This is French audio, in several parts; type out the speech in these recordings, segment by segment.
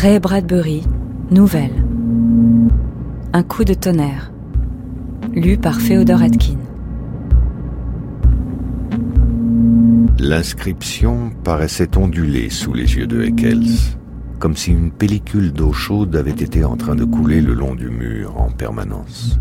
Ray Bradbury, nouvelle. Un coup de tonnerre. Lu par Féodor Atkin. L'inscription paraissait onduler sous les yeux de Eccles, comme si une pellicule d'eau chaude avait été en train de couler le long du mur en permanence.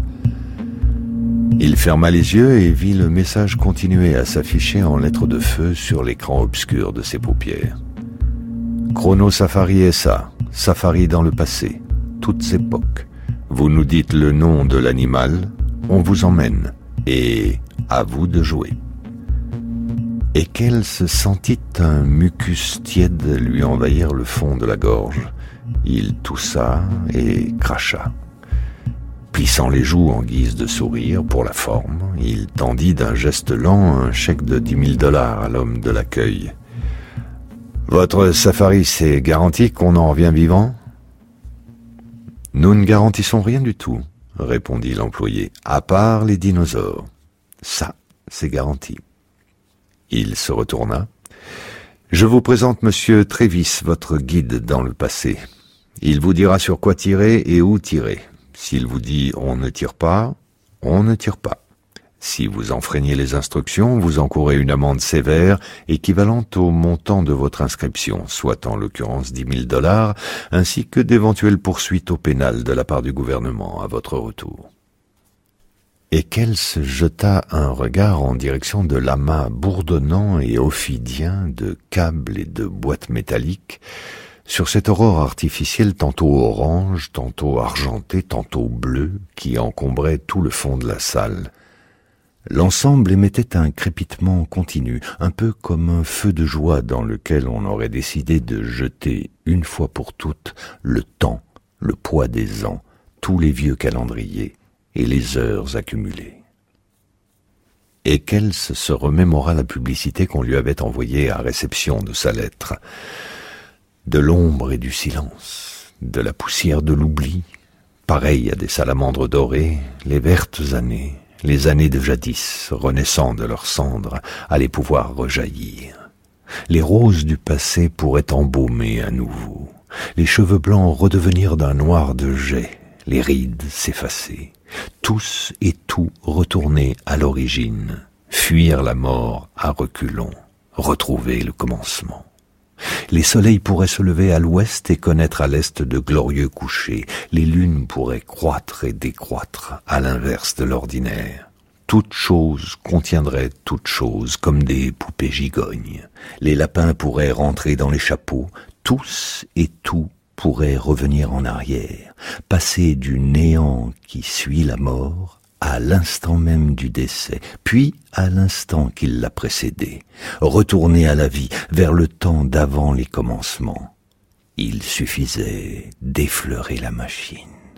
Il ferma les yeux et vit le message continuer à s'afficher en lettres de feu sur l'écran obscur de ses paupières. Chrono Safari SA, Safari dans le passé, toutes époques. Vous nous dites le nom de l'animal, on vous emmène, et à vous de jouer. Et qu'elle se sentit un mucus tiède lui envahir le fond de la gorge. Il toussa et cracha. Plissant les joues en guise de sourire pour la forme, il tendit d'un geste lent un chèque de $10 000 à l'homme de l'accueil. « Votre safari, c'est garanti qu'on en revient vivant ?» « Nous ne garantissons rien du tout, » répondit l'employé, « à part les dinosaures. Ça, c'est garanti. » Il se retourna. « Je vous présente Monsieur Trévis, votre guide dans le passé. Il vous dira sur quoi tirer et où tirer. S'il vous dit « on ne tire pas », on ne tire pas. Si vous enfreignez les instructions, vous encourez une amende sévère équivalente au montant de votre inscription, soit en l'occurrence $10 000, ainsi que d'éventuelles poursuites au pénal de la part du gouvernement à votre retour. » Et qu'elle se jeta un regard en direction de l'amas bourdonnant et ophidien de câbles et de boîtes métalliques, sur cette aurore artificielle tantôt orange, tantôt argentée, tantôt bleue, qui encombrait tout le fond de la salle. L'ensemble émettait un crépitement continu, un peu comme un feu de joie dans lequel on aurait décidé de jeter, une fois pour toutes, le temps, le poids des ans, tous les vieux calendriers et les heures accumulées. Et qu'elle se remémora la publicité qu'on lui avait envoyée à réception de sa lettre. De l'ombre et du silence, de la poussière de l'oubli, pareil à des salamandres dorées, les vertes années, les années de jadis, renaissant de leurs cendres, allaient pouvoir rejaillir. Les roses du passé pourraient embaumer à nouveau, les cheveux blancs redevenir d'un noir de jais, les rides s'effacer, tous et tout retourner à l'origine, fuir la mort à reculons, retrouver le commencement. Les soleils pourraient se lever à l'ouest et connaître à l'est de glorieux couchers. Les lunes pourraient croître et décroître, à l'inverse de l'ordinaire. Toute chose contiendrait toute chose, comme des poupées gigognes. Les lapins pourraient rentrer dans les chapeaux. Tous et tout pourraient revenir en arrière, passer du néant qui suit la mort à l'instant même du décès, puis à l'instant qui l'a précédé, retourner à la vie, vers le temps d'avant les commencements. Il suffisait d'effleurer la machine.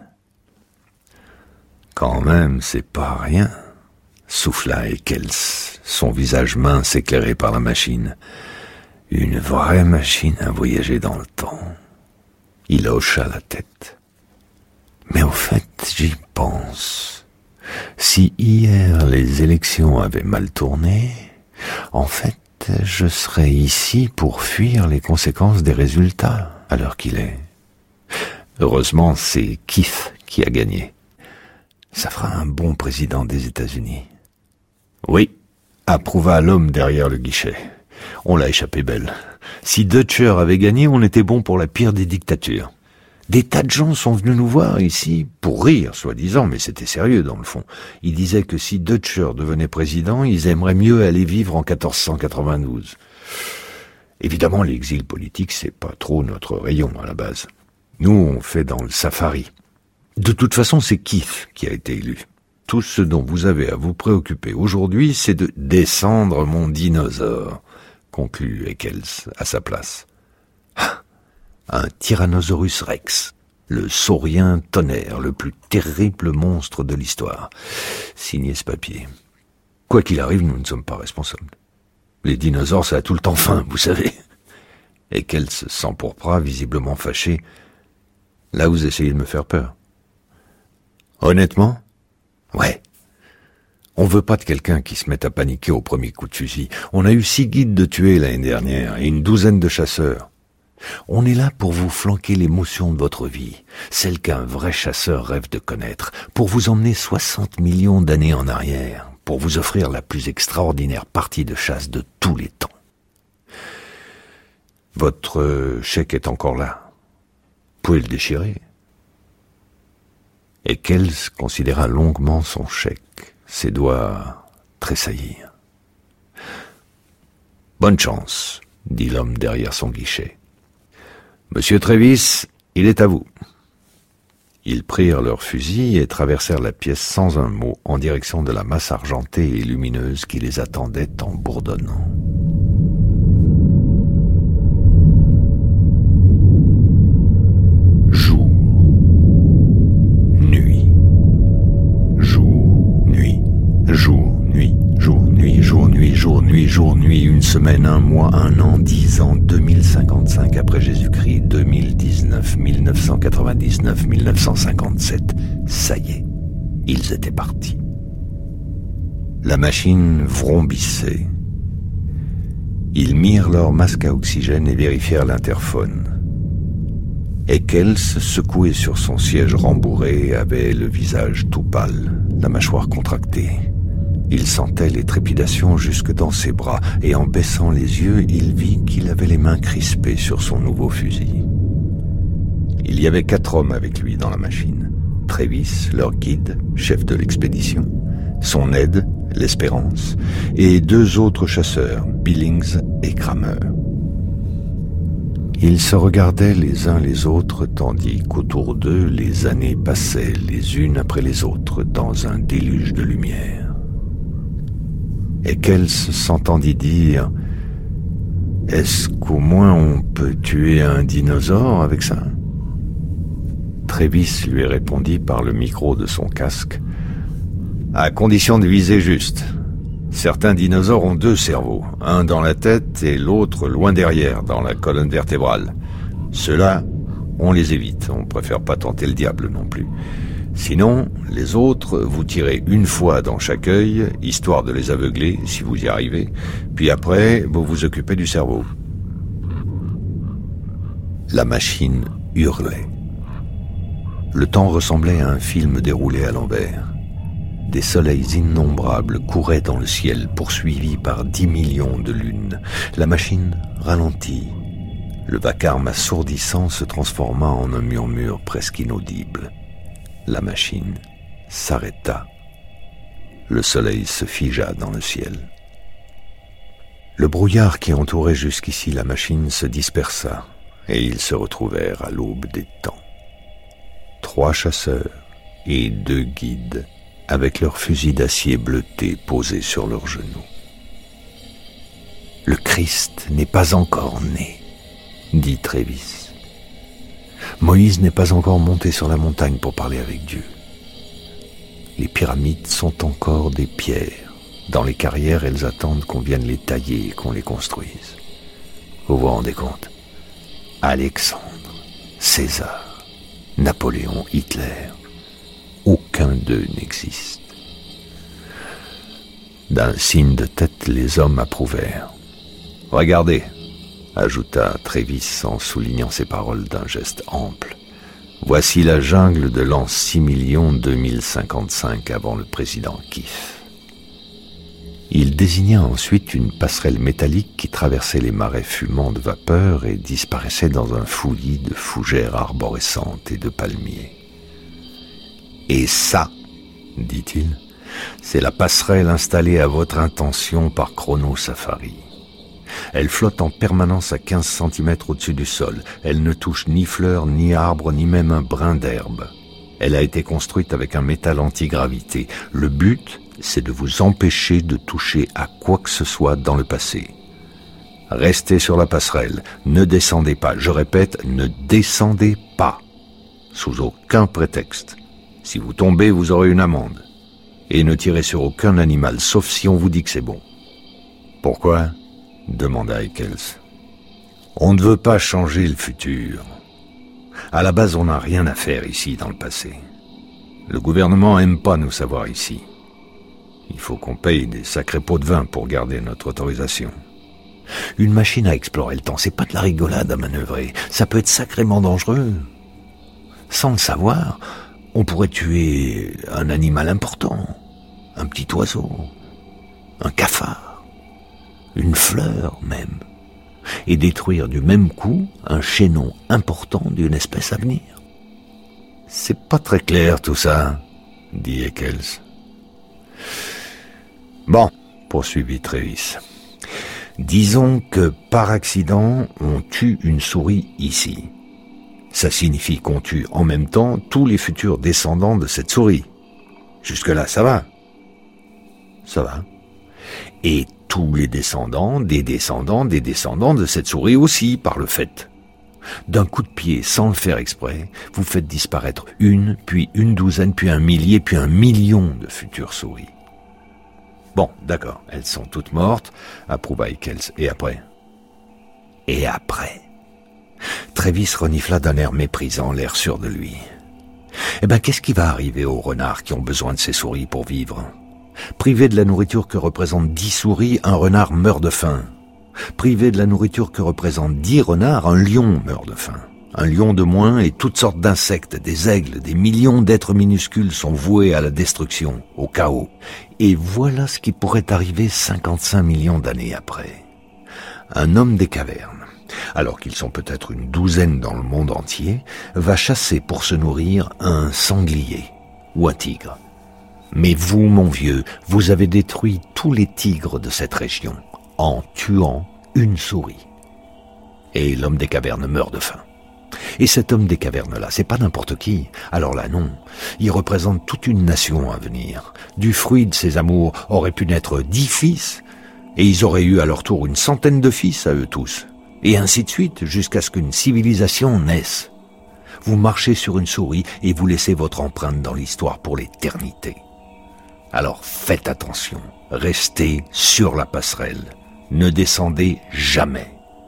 « Quand même, c'est pas rien », souffla Eccles, son visage mince éclairé par la machine. « Une vraie machine à voyager dans le temps. » Il hocha la tête. « Mais au fait, j'y pense. » Si hier les élections avaient mal tourné, en fait, je serais ici pour fuir les conséquences des résultats, à l'heure qu'il est. Heureusement, c'est Keith qui a gagné. Ça fera un bon président des États-Unis. Oui, approuva l'homme derrière le guichet. On l'a échappé belle. Si Dutcher avait gagné, on était bon pour la pire des dictatures. Des tas de gens sont venus nous voir ici, pour rire, soi-disant, mais c'était sérieux dans le fond. Ils disaient que si Dutcher devenait président, ils aimeraient mieux aller vivre en 1492. Évidemment, l'exil politique, c'est pas trop notre rayon à la base. Nous, on fait dans le safari. De toute façon, c'est Keith qui a été élu. Tout ce dont vous avez à vous préoccuper aujourd'hui, c'est de descendre mon dinosaure, conclut Eccles à sa place. Un Tyrannosaurus Rex, le saurien tonnerre, le plus terrible monstre de l'histoire. Signez ce papier. Quoi qu'il arrive, nous ne sommes pas responsables. Les dinosaures, ça a tout le temps faim, vous savez. Et qu'elle s'empourpra, visiblement fâchée. Là, vous essayez de me faire peur. Honnêtement ? Ouais. On veut pas de quelqu'un qui se mette à paniquer au premier coup de fusil. On a eu 6 guides de tués l'année dernière et une douzaine de chasseurs. On est là pour vous flanquer l'émotion de votre vie, celle qu'un vrai chasseur rêve de connaître, pour vous emmener 60 millions d'années en arrière, pour vous offrir la plus extraordinaire partie de chasse de tous les temps. Votre chèque est encore là. Vous pouvez le déchirer. Eccles considéra longuement son chèque, ses doigts tressaillirent. « Bonne chance », dit l'homme derrière son guichet. « Monsieur Travis, il est à vous. » Ils prirent leurs fusils et traversèrent la pièce sans un mot en direction de la masse argentée et lumineuse qui les attendait en bourdonnant. Jour, nuit, jour, nuit, jour, nuit, jour, nuit, jour, nuit, jour, nuit, jour, nuit, une semaine, un mois, un an, 10 ans, 2055 après Jésus-Christ, 2019, 1999, 1957. Ça y est, ils étaient partis. La machine vrombissait. Ils mirent leur masque à oxygène et vérifièrent l'interphone. Eccles, secoué sur son siège rembourré, avait le visage tout pâle, la mâchoire contractée. Il sentait les trépidations jusque dans ses bras, et en baissant les yeux, il vit qu'il avait les mains crispées sur son nouveau fusil. Il y avait 4 hommes avec lui dans la machine. Travis, leur guide, chef de l'expédition, son aide, l'Espérance, et 2 autres chasseurs, Billings et Kramer. Ils se regardaient les uns les autres, tandis qu'autour d'eux, les années passaient les unes après les autres dans un déluge de lumière. Eccles s'entendit dire « Est-ce qu'au moins on peut tuer un dinosaure avec ça ?» Travis lui répondit par le micro de son casque « À condition de viser juste. Certains dinosaures ont 2 cerveaux, un dans la tête et l'autre loin derrière, dans la colonne vertébrale. Ceux-là, on les évite, on préfère pas tenter le diable non plus. Sinon, les autres, vous tirez une fois dans chaque œil, histoire de les aveugler, si vous y arrivez, puis après, vous vous occupez du cerveau. » La machine hurlait. Le temps ressemblait à un film déroulé à l'envers. Des soleils innombrables couraient dans le ciel, poursuivis par 10 millions de lunes. La machine ralentit. Le vacarme assourdissant se transforma en un murmure presque inaudible. La machine s'arrêta. Le soleil se figea dans le ciel. Le brouillard qui entourait jusqu'ici la machine se dispersa, et ils se retrouvèrent à l'aube des temps. 3 chasseurs et 2 guides, avec leurs fusils d'acier bleutés posés sur leurs genoux. « Le Christ n'est pas encore né, » dit Travis. « Moïse n'est pas encore monté sur la montagne pour parler avec Dieu. Les pyramides sont encore des pierres. Dans les carrières, elles attendent qu'on vienne les tailler et qu'on les construise. Vous vous rendez compte? Alexandre, César, Napoléon, Hitler, aucun d'eux n'existe. » D'un signe de tête, les hommes approuvèrent. « Regardez !» ajouta Travis en soulignant ses paroles d'un geste ample. « Voici la jungle de l'an 6 2055 avant le président Kiff. » Il désigna ensuite une passerelle métallique qui traversait les marais fumants de vapeur et disparaissait dans un fouillis de fougères arborescentes et de palmiers. « Et ça, dit-il, c'est la passerelle installée à votre intention par Chrono Safari. Elle flotte en permanence à 15 cm au-dessus du sol. Elle ne touche ni fleurs, ni arbres, ni même un brin d'herbe. Elle a été construite avec un métal antigravité. Le but, c'est de vous empêcher de toucher à quoi que ce soit dans le passé. Restez sur la passerelle, ne descendez pas. Je répète, ne descendez pas, sous aucun prétexte. Si vous tombez, vous aurez une amende. Et ne tirez sur aucun animal, sauf si on vous dit que c'est bon. » « Pourquoi ?» demanda Eccles. « On ne veut pas changer le futur. À la base, on n'a rien à faire ici dans le passé. Le gouvernement aime pas nous savoir ici. Il faut qu'on paye des sacrés pots de vin pour garder notre autorisation. Une machine à explorer le temps, c'est pas de la rigolade à manœuvrer. Ça peut être sacrément dangereux. Sans le savoir, on pourrait tuer un animal important, un petit oiseau, un cafard, une fleur même, et détruire du même coup un chaînon important d'une espèce à venir. C'est pas très clair tout ça, dit Eccles. Bon, poursuivit Travis. Disons que par accident, on tue une souris ici. Ça signifie qu'on tue en même temps tous les futurs descendants de cette souris. Jusque-là, ça va. Ça va. Et tous les descendants des descendants des descendants de cette souris aussi, par le fait. D'un coup de pied, sans le faire exprès, vous faites disparaître une, puis une douzaine, puis un millier, puis un million de futures souris. Bon, d'accord, elles sont toutes mortes, approuva Eccles. Et après ? Et après ? Travis renifla d'un air méprisant, l'air sûr de lui. Eh ben, qu'est-ce qui va arriver aux renards qui ont besoin de ces souris pour vivre ? Privé de la nourriture que représentent 10 souris, un renard meurt de faim. Privé de la nourriture que représentent 10 renards, un lion meurt de faim. Un lion de moins et toutes sortes d'insectes, des aigles, des millions d'êtres minuscules sont voués à la destruction, au chaos. Et voilà ce qui pourrait arriver 55 millions d'années après. Un homme des cavernes, alors qu'ils sont peut-être une douzaine dans le monde entier, va chasser pour se nourrir un sanglier ou un tigre. Mais vous, mon vieux, vous avez détruit tous les tigres de cette région en tuant une souris. Et l'homme des cavernes meurt de faim. Et cet homme des cavernes-là, c'est pas n'importe qui. Alors là, non. Il représente toute une nation à venir. Du fruit de ses amours aurait pu naître 10 fils, et ils auraient eu à leur tour une centaine de fils à eux tous. Et ainsi de suite, jusqu'à ce qu'une civilisation naisse. Vous marchez sur une souris et vous laissez votre empreinte dans l'histoire pour l'éternité. Alors faites attention, restez sur la passerelle. Ne descendez jamais.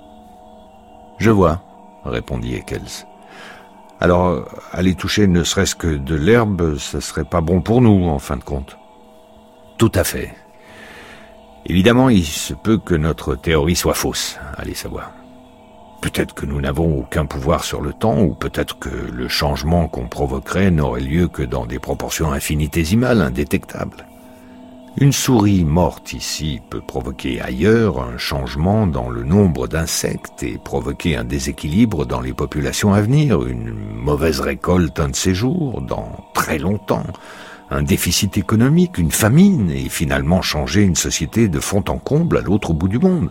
Je vois, répondit Eccles. Alors, aller toucher ne serait-ce que de l'herbe, ça serait pas bon pour nous, en fin de compte. Tout à fait. Évidemment, il se peut que notre théorie soit fausse, allez savoir. Peut-être que nous n'avons aucun pouvoir sur le temps, ou peut-être que le changement qu'on provoquerait n'aurait lieu que dans des proportions infinitésimales, indétectables. Une souris morte ici peut provoquer ailleurs un changement dans le nombre d'insectes et provoquer un déséquilibre dans les populations à venir, une mauvaise récolte un de ces jours, dans très longtemps, un déficit économique, une famine, et finalement changer une société de fond en comble à l'autre bout du monde.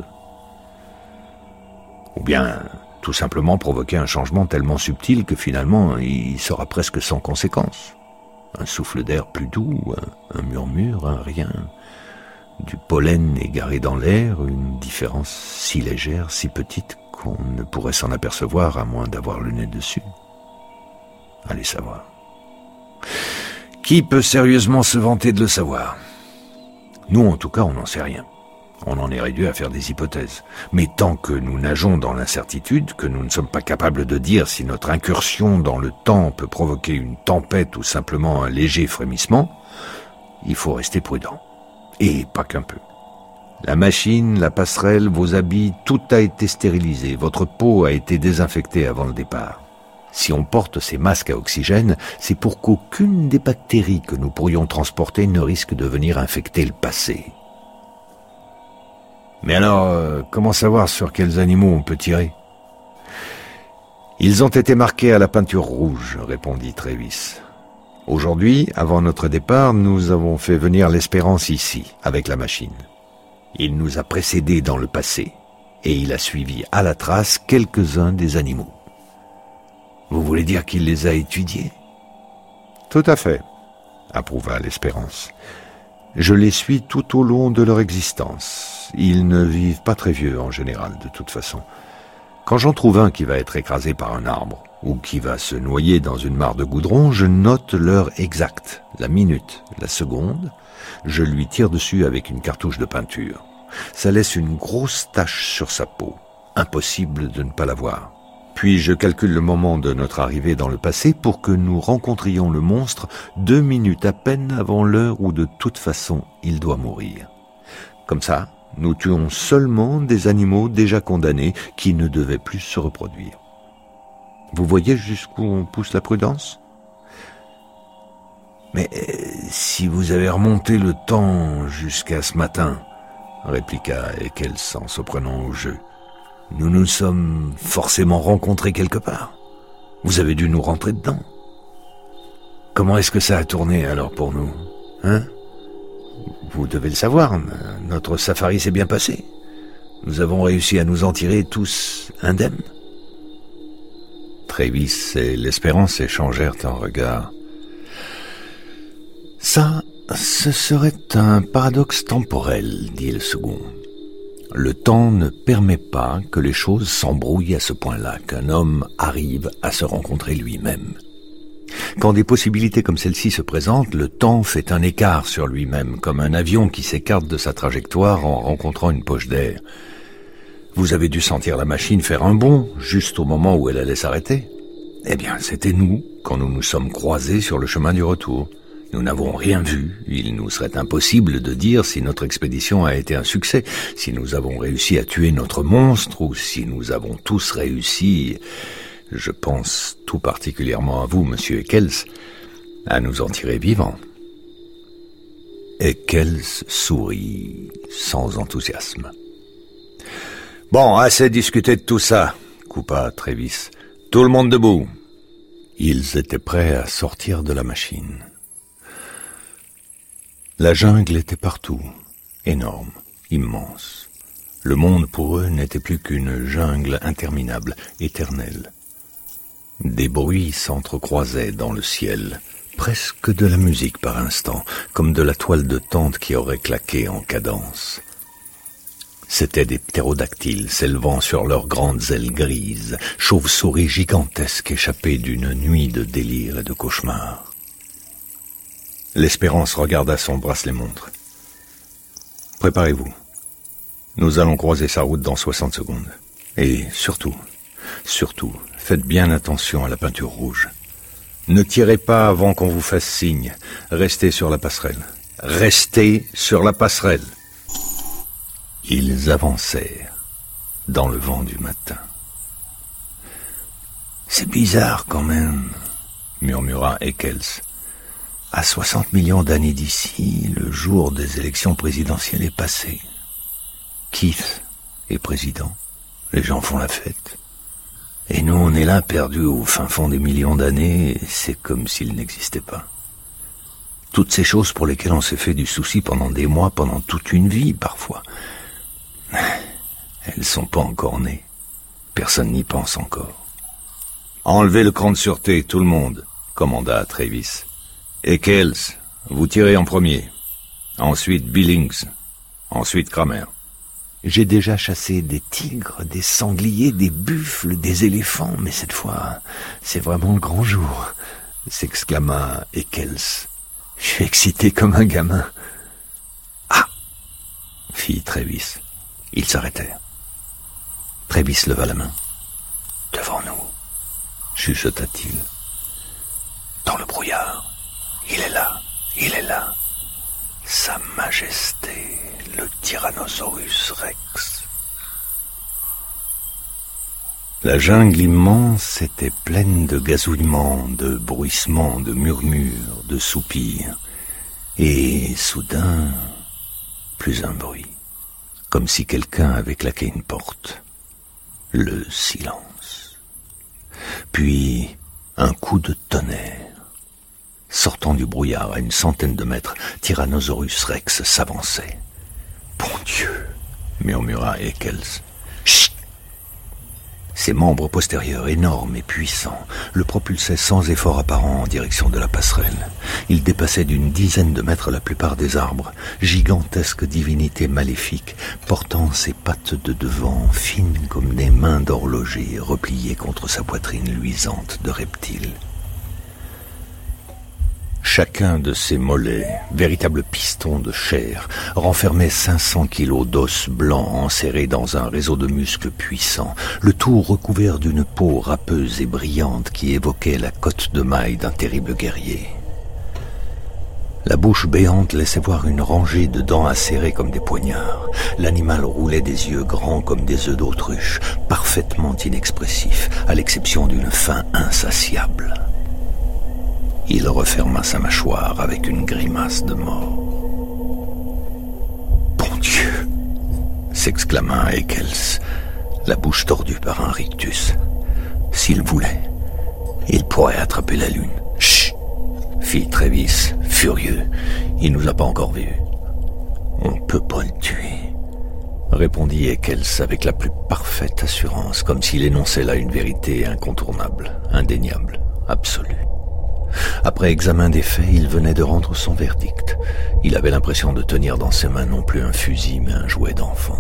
Ou bien, tout simplement provoquer un changement tellement subtil que finalement, il sera presque sans conséquence. Un souffle d'air plus doux, un murmure, un rien, du pollen égaré dans l'air, une différence si légère, si petite qu'on ne pourrait s'en apercevoir à moins d'avoir le nez dessus. Allez savoir. Qui peut sérieusement se vanter de le savoir ? Nous, en tout cas, on n'en sait rien. On en est réduit à faire des hypothèses. Mais tant que nous nageons dans l'incertitude, que nous ne sommes pas capables de dire si notre incursion dans le temps peut provoquer une tempête ou simplement un léger frémissement, il faut rester prudent. Et pas qu'un peu. La machine, la passerelle, vos habits, tout a été stérilisé. Votre peau a été désinfectée avant le départ. Si on porte ces masques à oxygène, c'est pour qu'aucune des bactéries que nous pourrions transporter ne risque de venir infecter le passé. Mais alors, comment savoir sur quels animaux on peut tirer ? Ils ont été marqués à la peinture rouge, répondit Travis. Aujourd'hui, avant notre départ, nous avons fait venir l'Espérance ici, avec la machine. Il nous a précédés dans le passé, et il a suivi à la trace quelques-uns des animaux. Vous voulez dire qu'il les a étudiés ? Tout à fait, approuva l'Espérance. Je les suis tout au long de leur existence. Ils ne vivent pas très vieux en général, de toute façon. Quand j'en trouve un qui va être écrasé par un arbre, ou qui va se noyer dans une mare de goudron, je note l'heure exacte, la minute, la seconde. Je lui tire dessus avec une cartouche de peinture. Ça laisse une grosse tache sur sa peau. Impossible de ne pas la voir. Puis je calcule le moment de notre arrivée dans le passé pour que nous rencontrions le monstre 2 minutes à peine avant l'heure où de toute façon il doit mourir. Comme ça, nous tuons seulement des animaux déjà condamnés qui ne devaient plus se reproduire. Vous voyez jusqu'où on pousse la prudence ? Mais si vous avez remonté le temps jusqu'à ce matin, répliqua Eccles en se prenant au jeu, nous nous sommes forcément rencontrés quelque part. Vous avez dû nous rentrer dedans. Comment est-ce que ça a tourné alors pour nous, hein ? Vous devez le savoir, notre safari s'est bien passé. Nous avons réussi à nous en tirer tous indemnes. Travis et l'Espérance échangèrent un regard. Ça, ce serait un paradoxe temporel, dit le second. Le temps ne permet pas que les choses s'embrouillent à ce point-là, qu'un homme arrive à se rencontrer lui-même. Quand des possibilités comme celle-ci se présentent, le temps fait un écart sur lui-même, comme un avion qui s'écarte de sa trajectoire en rencontrant une poche d'air. Vous avez dû sentir la machine faire un bond, juste au moment où elle allait s'arrêter. Eh bien, c'était nous, quand nous nous sommes croisés sur le chemin du retour. Nous n'avons rien vu. Il nous serait impossible de dire si notre expédition a été un succès, si nous avons réussi à tuer notre monstre ou si nous avons tous réussi, je pense tout particulièrement à vous, monsieur Eccles, à nous en tirer vivants. Eccles sourit sans enthousiasme. Bon, assez discuté de tout ça, coupa Travis. Tout le monde debout. Ils étaient prêts à sortir de la machine. La jungle était partout, énorme, immense. Le monde pour eux n'était plus qu'une jungle interminable, éternelle. Des bruits s'entrecroisaient dans le ciel, presque de la musique par instant, comme de la toile de tente qui aurait claqué en cadence. C'étaient des ptérodactyles s'élevant sur leurs grandes ailes grises, chauves-souris gigantesques échappées d'une nuit de délire et de cauchemar. L'Espérance regarda son bracelet-montre. « Préparez-vous. Nous allons croiser sa route dans 60 secondes. Et surtout, faites bien attention à la peinture rouge. Ne tirez pas avant qu'on vous fasse signe. Restez sur la passerelle. Restez sur la passerelle. » Ils avancèrent dans le vent du matin. « C'est bizarre quand même, » murmura Eccles. À 60 millions d'années d'ici, le jour des élections présidentielles est passé. Keith est président. Les gens font la fête. Et nous, on est là, perdus au fin fond des millions d'années, et c'est comme s'il n'existait pas. Toutes ces choses pour lesquelles on s'est fait du souci pendant des mois, pendant toute une vie, parfois. Elles sont pas encore nées. Personne n'y pense encore. Enlevez le cran de sûreté, tout le monde, commanda Travis. Eccles, vous tirez en premier. Ensuite Billings. Ensuite Kramer. J'ai déjà chassé des tigres, des sangliers, des buffles, des éléphants, mais cette fois, c'est vraiment le grand jour, s'exclama Eccles. Je suis excité comme un gamin. Ah, fit Travis. Ils s'arrêtèrent. Travis leva la main. Devant nous, chuchota-t-il. Dans le brouillard. Il est là. Sa Majesté, le Tyrannosaurus Rex. La jungle immense était pleine de gazouillements, de bruissements, de murmures, de soupirs. Et soudain, plus un bruit, comme si quelqu'un avait claqué une porte. Le silence. Puis un coup de tonnerre. Sortant du brouillard à une centaine de mètres, Tyrannosaurus Rex s'avançait. « Bon Dieu !» murmura Eccles. « Chut !» Ses membres postérieurs, énormes et puissants, le propulsaient sans effort apparent en direction de la passerelle. Il dépassait d'une dizaine de mètres la plupart des arbres, gigantesque divinité maléfique, portant ses pattes de devant, fines comme des mains d'horloger, repliées contre sa poitrine luisante de reptile. Chacun de ces mollets, véritable piston de chair, renfermait 500 kilos d'os blancs enserrés dans un réseau de muscles puissants, le tout recouvert d'une peau râpeuse et brillante qui évoquait la cotte de maille d'un terrible guerrier. La bouche béante laissait voir une rangée de dents acérées comme des poignards. L'animal roulait des yeux grands comme des œufs d'autruche, parfaitement inexpressifs, à l'exception d'une faim insatiable. Il referma sa mâchoire avec une grimace de mort. « Bon Dieu !» s'exclama Eccles, la bouche tordue par un rictus. « S'il voulait, il pourrait attraper la lune. » « Chut !» fit Travis, furieux. « Il nous a pas encore vus. »« On peut pas le tuer. » répondit Eccles avec la plus parfaite assurance, comme s'il énonçait là une vérité incontournable, indéniable, absolue. Après examen des faits, il venait de rendre son verdict. Il avait l'impression de tenir dans ses mains non plus un fusil, mais un jouet d'enfant.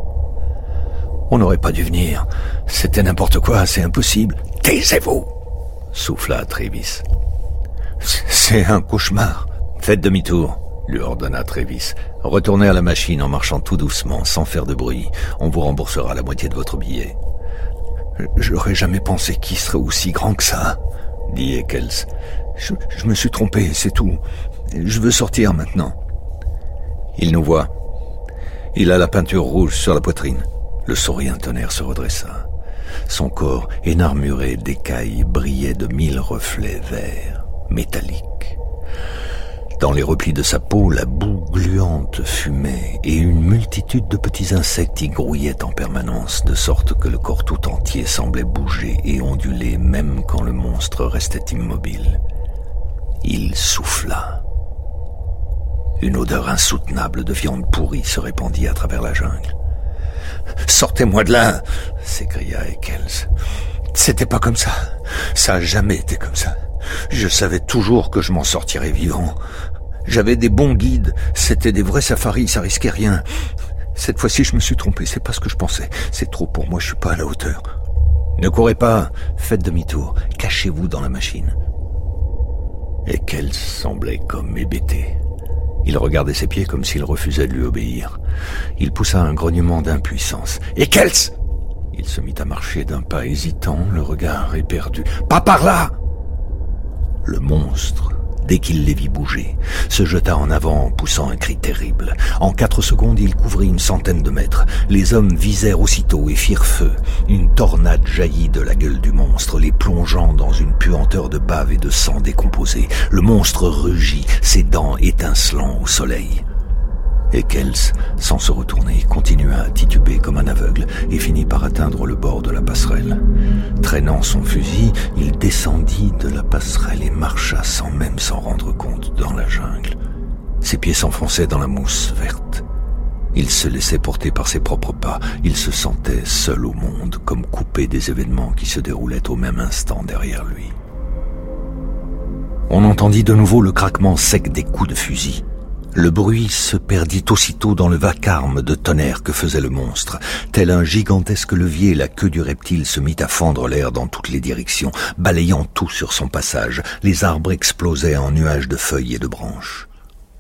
« On n'aurait pas dû venir. C'était n'importe quoi, c'est impossible. »« Taisez-vous !» souffla Travis. « C'est un cauchemar. »« Faites demi-tour, » lui ordonna Travis. « Retournez à la machine en marchant tout doucement, sans faire de bruit. On vous remboursera la moitié de votre billet. »« J'aurais jamais pensé qu'il serait aussi grand que ça, » dit Eccles. Je me suis trompé, c'est tout. Je veux sortir maintenant. Il nous voit. Il a la peinture rouge sur la poitrine. Le sourire tonnerre se redressa. Son corps, énarmuré d'écailles, brillait de 1000 reflets verts, métalliques. Dans les replis de sa peau, la boue gluante fumait et une multitude de petits insectes y grouillaient en permanence, de sorte que le corps tout entier semblait bouger et onduler même quand le monstre restait immobile. Il souffla. Une odeur insoutenable de viande pourrie se répandit à travers la jungle. « Sortez-moi de là !» s'écria Eccles. « C'était pas comme ça. Ça a jamais été comme ça. Je savais toujours que je m'en sortirais vivant. J'avais des bons guides, c'était des vrais safaris, ça risquait rien. Cette fois-ci, je me suis trompé, c'est pas ce que je pensais. C'est trop pour moi, je suis pas à la hauteur. Ne courez pas, faites demi-tour, cachez-vous dans la machine. » Eccles semblait comme hébété. Il regardait ses pieds comme s'il refusait de lui obéir. Il poussa un grognement d'impuissance. « Eccles !» Il se mit à marcher d'un pas hésitant, le regard éperdu. « Pas par là !» Le monstre, dès qu'il les vit bouger, se jeta en avant en poussant un cri terrible. En 4 secondes, il couvrit une centaine de mètres. Les hommes visèrent aussitôt et firent feu. Une tornade jaillit de la gueule du monstre, les plongeant dans une puanteur de bave et de sang décomposé. Le monstre rugit, ses dents étincelant au soleil. Eccles, sans se retourner, continua à tituber comme un aveugle et finit par atteindre le bord de la passerelle. Traînant son fusil, il descendit de la passerelle et marcha sans même s'en rendre compte dans la jungle. Ses pieds s'enfonçaient dans la mousse verte. Il se laissait porter par ses propres pas. Il se sentait seul au monde, comme coupé des événements qui se déroulaient au même instant derrière lui. On entendit de nouveau le craquement sec des coups de fusil. Le bruit se perdit aussitôt dans le vacarme de tonnerre que faisait le monstre. Tel un gigantesque levier, la queue du reptile se mit à fendre l'air dans toutes les directions, balayant tout sur son passage. Les arbres explosaient en nuages de feuilles et de branches.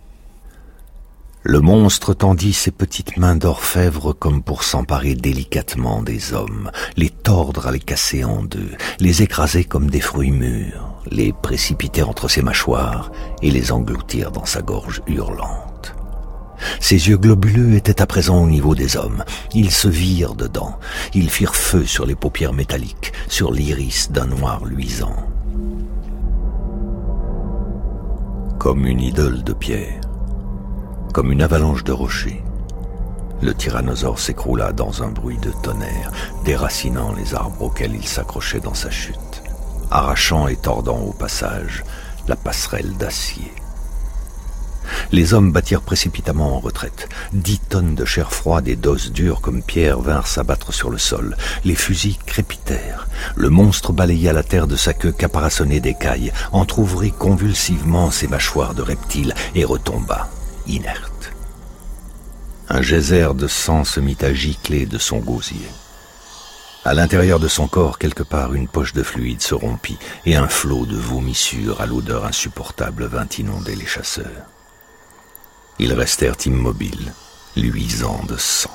Le monstre tendit ses petites mains d'orfèvre comme pour s'emparer délicatement des hommes, les tordre à les casser en deux, les écraser comme des fruits mûrs, les précipiter entre ses mâchoires et les engloutir dans sa gorge hurlante. Ses yeux globuleux étaient à présent au niveau des hommes. Ils se virent dedans. Ils firent feu sur les paupières métalliques, sur l'iris d'un noir luisant. Comme une idole de pierre, comme une avalanche de rochers, le tyrannosaure s'écroula dans un bruit de tonnerre, déracinant les arbres auxquels il s'accrochait dans sa chute, arrachant et tordant au passage la passerelle d'acier. Les hommes battirent précipitamment en retraite. 10 tonnes de chair froide et d'os durs comme pierre vinrent s'abattre sur le sol. Les fusils crépitèrent. Le monstre balaya la terre de sa queue caparaçonnée d'écailles, entr'ouvrit convulsivement ses mâchoires de reptile et retomba, inerte. Un geyser de sang se mit à gicler de son gosier. À l'intérieur de son corps, quelque part, une poche de fluide se rompit et un flot de vomissures à l'odeur insupportable vint inonder les chasseurs. Ils restèrent immobiles, luisants de sang.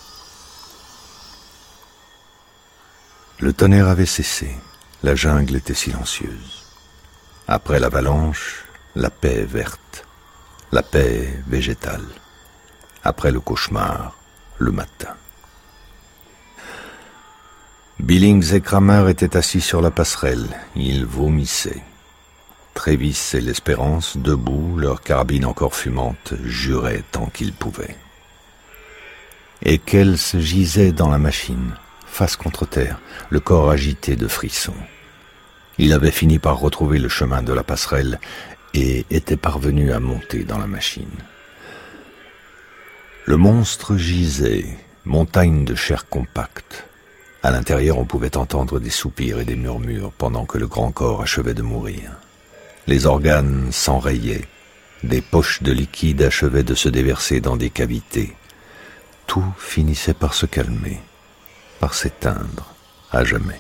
Le tonnerre avait cessé, la jungle était silencieuse. Après l'avalanche, la paix verte, la paix végétale. Après le cauchemar, le matin. Billings et Kramer étaient assis sur la passerelle. Ils vomissaient. Travis et l'Espérance, debout, leur carabine encore fumante, juraient tant qu'ils pouvaient. Eccles gisait dans la machine, face contre terre, le corps agité de frissons. Il avait fini par retrouver le chemin de la passerelle et était parvenu à monter dans la machine. Le monstre gisait, montagne de chair compacte. À l'intérieur, on pouvait entendre des soupirs et des murmures pendant que le grand corps achevait de mourir. Les organes s'enrayaient, des poches de liquide achevaient de se déverser dans des cavités. Tout finissait par se calmer, par s'éteindre à jamais.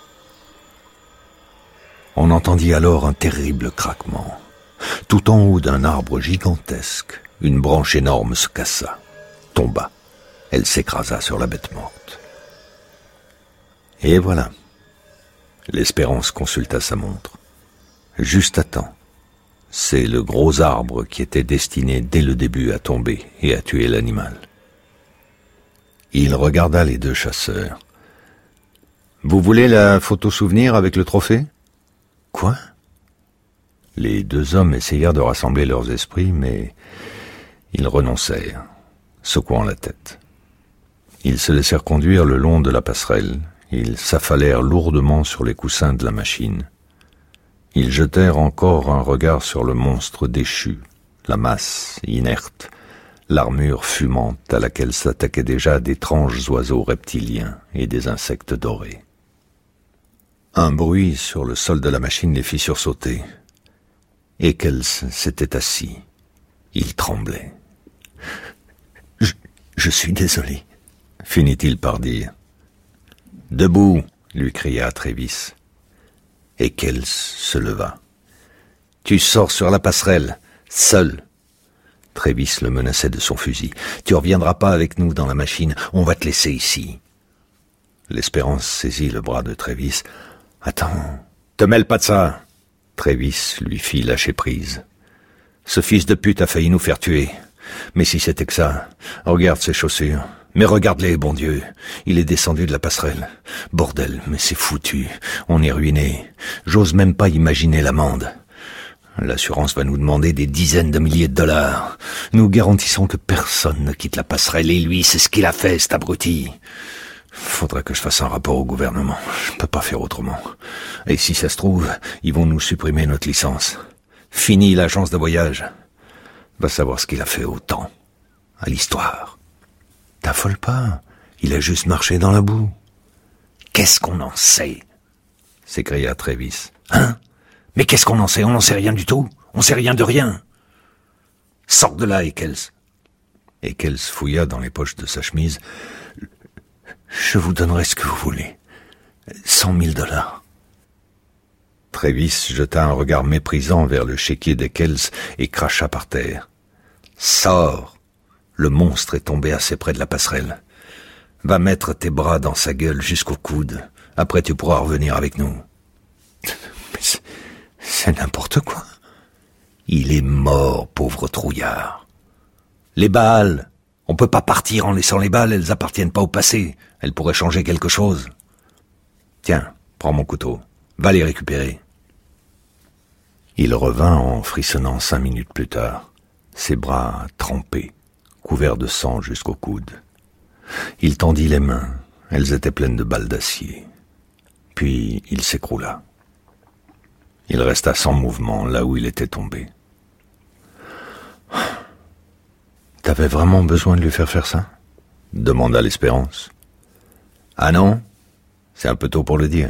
On entendit alors un terrible craquement. Tout en haut d'un arbre gigantesque, une branche énorme se cassa, tomba. Elle s'écrasa sur la bête morte. Et voilà. L'Espérance consulta sa montre. Juste à temps. C'est le gros arbre qui était destiné dès le début à tomber et à tuer l'animal. Il regarda les deux chasseurs. « Vous voulez la photo souvenir avec le trophée ?»« Quoi ?» Les deux hommes essayèrent de rassembler leurs esprits, mais ils renoncèrent, secouant la tête. Ils se laissèrent conduire le long de la passerelle. Ils s'affalèrent lourdement sur les coussins de la machine. Ils jetèrent encore un regard sur le monstre déchu, la masse inerte, l'armure fumante à laquelle s'attaquaient déjà d'étranges oiseaux reptiliens et des insectes dorés. Un bruit sur le sol de la machine les fit sursauter. Eccles s'était assis. Il tremblait. Je suis désolé, finit-il par dire. « Debout !» lui cria Travis. Eccles se leva. « Tu sors sur la passerelle, seul !» Travis le menaçait de son fusil. « Tu reviendras pas avec nous dans la machine, on va te laisser ici. » L'Espérance saisit le bras de Travis. « Attends, te mêle pas de ça !» Travis lui fit lâcher prise. « Ce fils de pute a failli nous faire tuer. Mais si c'était que ça, regarde ses chaussures. Mais regarde-les, bon Dieu, il est descendu de la passerelle. Bordel, mais c'est foutu, on est ruiné. J'ose même pas imaginer l'amende. L'assurance va nous demander des dizaines de milliers de dollars. Nous garantissons que personne ne quitte la passerelle, et lui, c'est ce qu'il a fait, cet abruti. Faudrait que je fasse un rapport au gouvernement, je peux pas faire autrement. Et si ça se trouve, ils vont nous supprimer notre licence. Fini l'agence de voyage. Va savoir ce qu'il a fait au temps, à l'histoire. T'affole pas, il a juste marché dans la boue. Qu'est-ce qu'on en sait ? S'écria Travis. Hein ? Mais qu'est-ce qu'on en sait ? On n'en sait rien du tout. On sait rien de rien. Sors de là, Eccles. Eccles fouilla dans les poches de sa chemise. Je vous donnerai ce que vous voulez. 100 000 dollars. Travis jeta un regard méprisant vers le chéquier d'Eccles et cracha par terre. Sors. Le monstre est tombé assez près de la passerelle. Va mettre tes bras dans sa gueule jusqu'au coude. Après, tu pourras revenir avec nous. Mais c'est n'importe quoi. Il est mort, pauvre trouillard. Les balles. On peut pas partir en laissant les balles, elles appartiennent pas au passé. Elles pourraient changer quelque chose. Tiens, prends mon couteau. Va les récupérer. Il revint en frissonnant 5 minutes plus tard, ses bras trempés, couverts de sang jusqu'au coude. Il tendit les mains, elles étaient pleines de balles d'acier. Puis il s'écroula. Il resta sans mouvement là où il était tombé. « T'avais vraiment besoin de lui faire ça ?» demanda l'Espérance. « Ah non, c'est un peu tôt pour le dire. »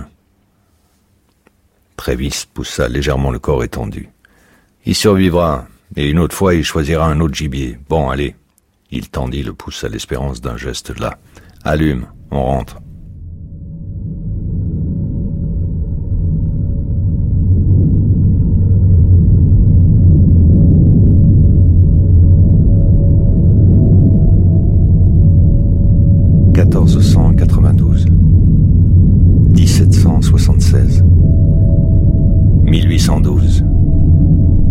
Travis poussa légèrement le corps étendu. « Il survivra, et une autre fois il choisira un autre gibier. Bon, allez. » Il tendit le pouce à l'Espérance d'un geste là. « Allume, on rentre. » « 1492, 1776, 1812. »